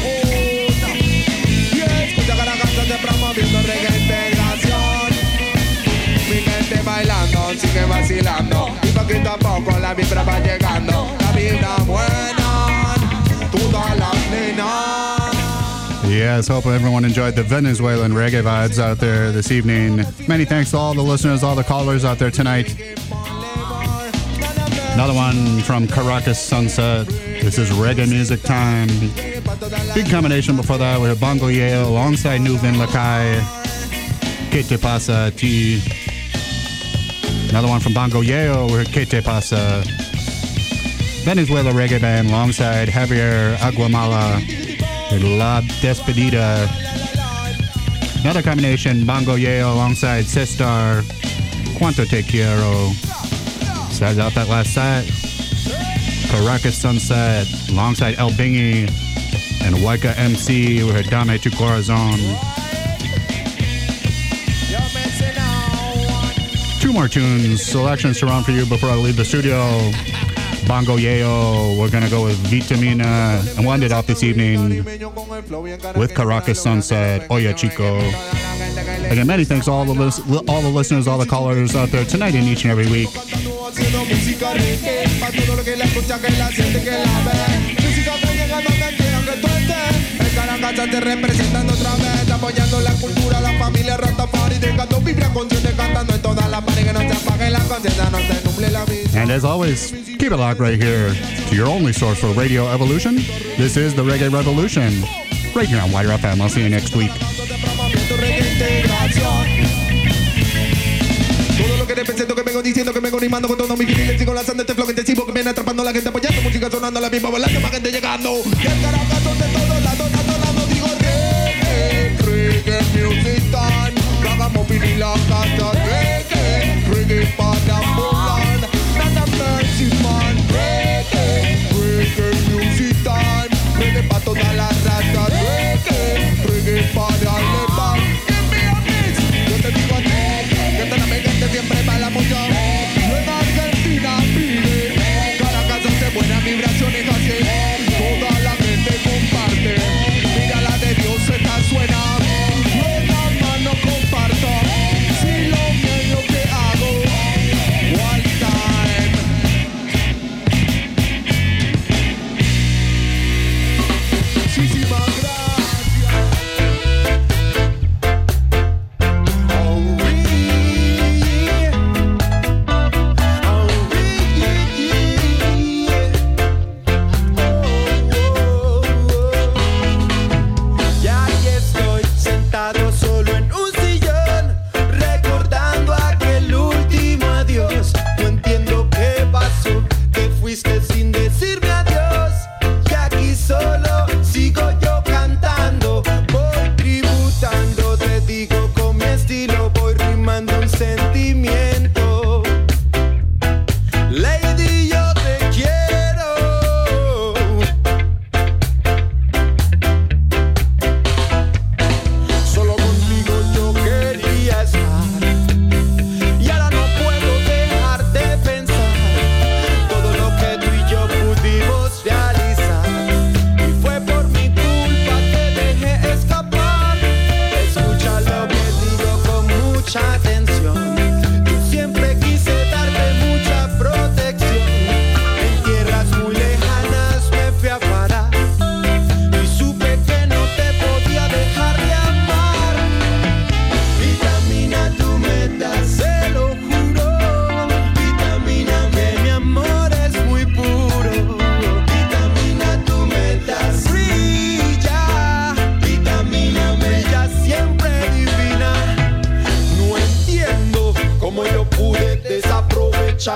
Y escucha Caracas de promoviendo reggae integración. Mi gente bailando, sigue vacilando. Y poquito a poco la vibra va llegando. La vibra buena, todas las nenas. Yes, hope everyone enjoyed the Venezuelan reggae vibes out there this evening. Many thanks to all the listeners, all the callers out there tonight. Another one from Caracas Sunset. This is reggae music time. Big combination before that with Bongo Yale alongside Nuvin Lakai. Que te pasa a ti? Another one from Bongo Yale with Que te pasa? Venezuela reggae band alongside Javier Aguamala. La Despedida. Another combination, Bongo Yale alongside Sistar, Cuanto Te Quiero. Started out that last set. Caracas Sunset alongside El Bingy and Waika M C with Dame Tu Corazon. Two more tunes, selections to run for you before I leave the studio. Bongo Yeo, we're gonna go with Vitamina, and we'll end it off this evening with Caracas Sunset, Oye Chico. Again, many thanks to all the lis- all the listeners, all the callers out there tonight and each and every week. Representando otra vez, apoyando la cultura, la familia Rastafari, dejando vibra consciente, cantando en todas las paredes, que no se apague la conciencia, no se nuble la vida. And as always, keep it locked right here to your only source for Radio Evolution. This is the Reggae Revolution, right here on Wider F M. I'll see you next week. Todo lo que represento, que vengo diciendo, que vengo rimando con todo mi viniles, sigo lanzando este flow intensivo que viene atrapando a la gente, apoyando música sonando, la misma volando, más gente llegando. Y el Caracas son de todos lados, a todos lados, digo reggae, reggae music time. Hagamos vinil la casa, reggae, reggae para volar. Nada mercy man, reggae, reggae music time. Reggae para toda la raza, reggae, reggae para elevar. Give me a mix, yo te digo a ti. Siempre bailamos ya. En Argentina vive. Caracas hace buenas vibraciones así. Toda la gente comparte. Mira la de Dios, esta suena. Con la mano comparto. Si lo mío es lo que hago.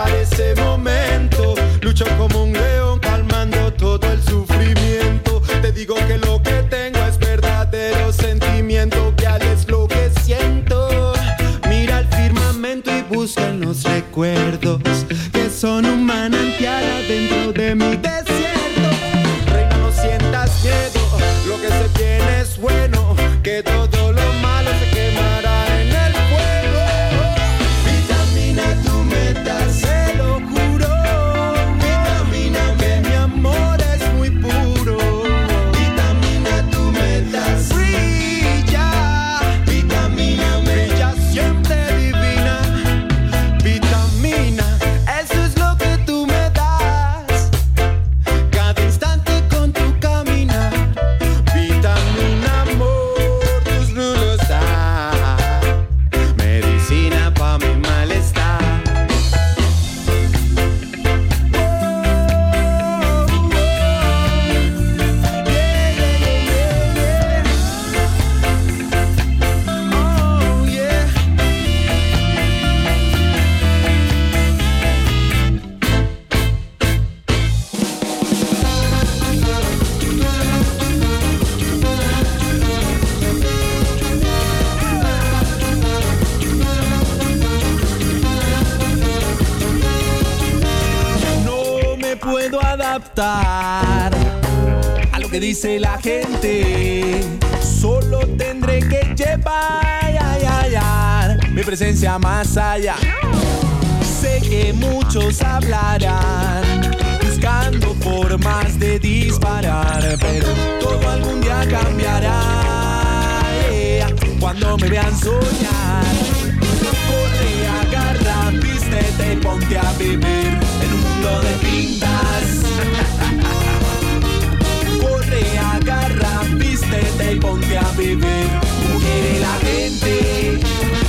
llegar ese momento. Lucho como un león calmando todo el sufrimiento. Te digo que lo que tengo es verdadero sentimiento, que al es lo que siento. Mira el firmamento y busca en los recuerdos que son un manantial adentro de mi desierto. Reina, no sientas miedo, lo que se viene es bueno, que todo lo malo se quemará en el fuego. Vitamina, tú me das, se lo juro. Vitamina, que mi amor es muy puro. Vitamina, tú me das, brilla. Vitamina, brilla siempre divina. Vitamina, eso es lo que tú me das. Cada instante con tu caminar. Vitamina, amor, tus nulos da. Medicina pa' mi malestar. Oh, yeah. No me puedo adaptar a lo que dice la gente. Solo tendré que llevar ay, ay, ay, mi presencia más allá. Sé que muchos hablarán buscando formas de disparar, pero todo algún día cambiará. Yeah, cuando me vean soñar, corre, agarra, vístete y ponte a vivir en un mundo de pintas. Corre, agarra, vístete y ponte a vivir, mujer de la gente.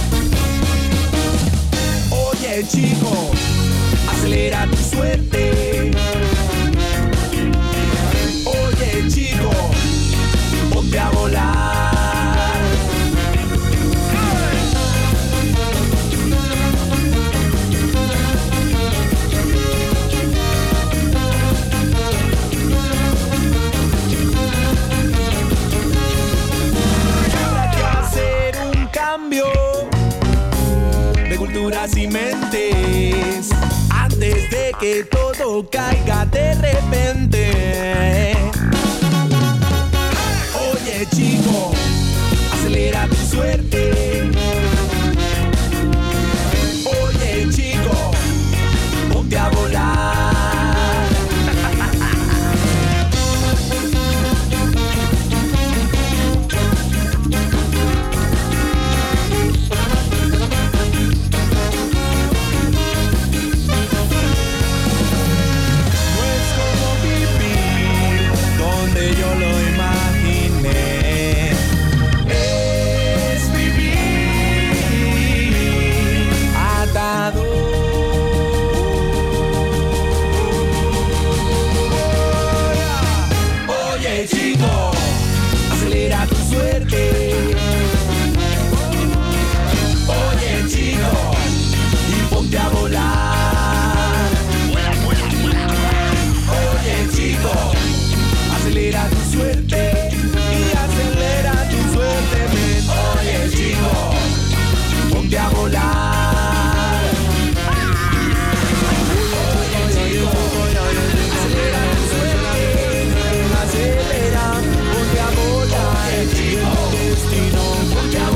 Oye, chico, acelera tu suerte. Oye, chico, ponte a volar. Habrá que hacer un cambio de culturas y mentes antes de que todo caiga de repente. Oye, chico, acelera tu suerte. Oye, chico, ponte a volar. Yo lo imaginé, es vivir atado. Oye, chico, acelera tu suerte. Oye, chico, y ponte a volar. Oye, chico, acelera tu suerte y acelera tu suerte, men. Oye, chico, ponte a volar. Oye, chico, acelera tu suerte, acelera, ponte a volar. Oye, chico, destino, ponte a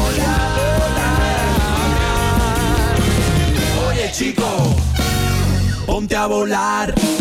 volar. Oye, chico, ponte a volar.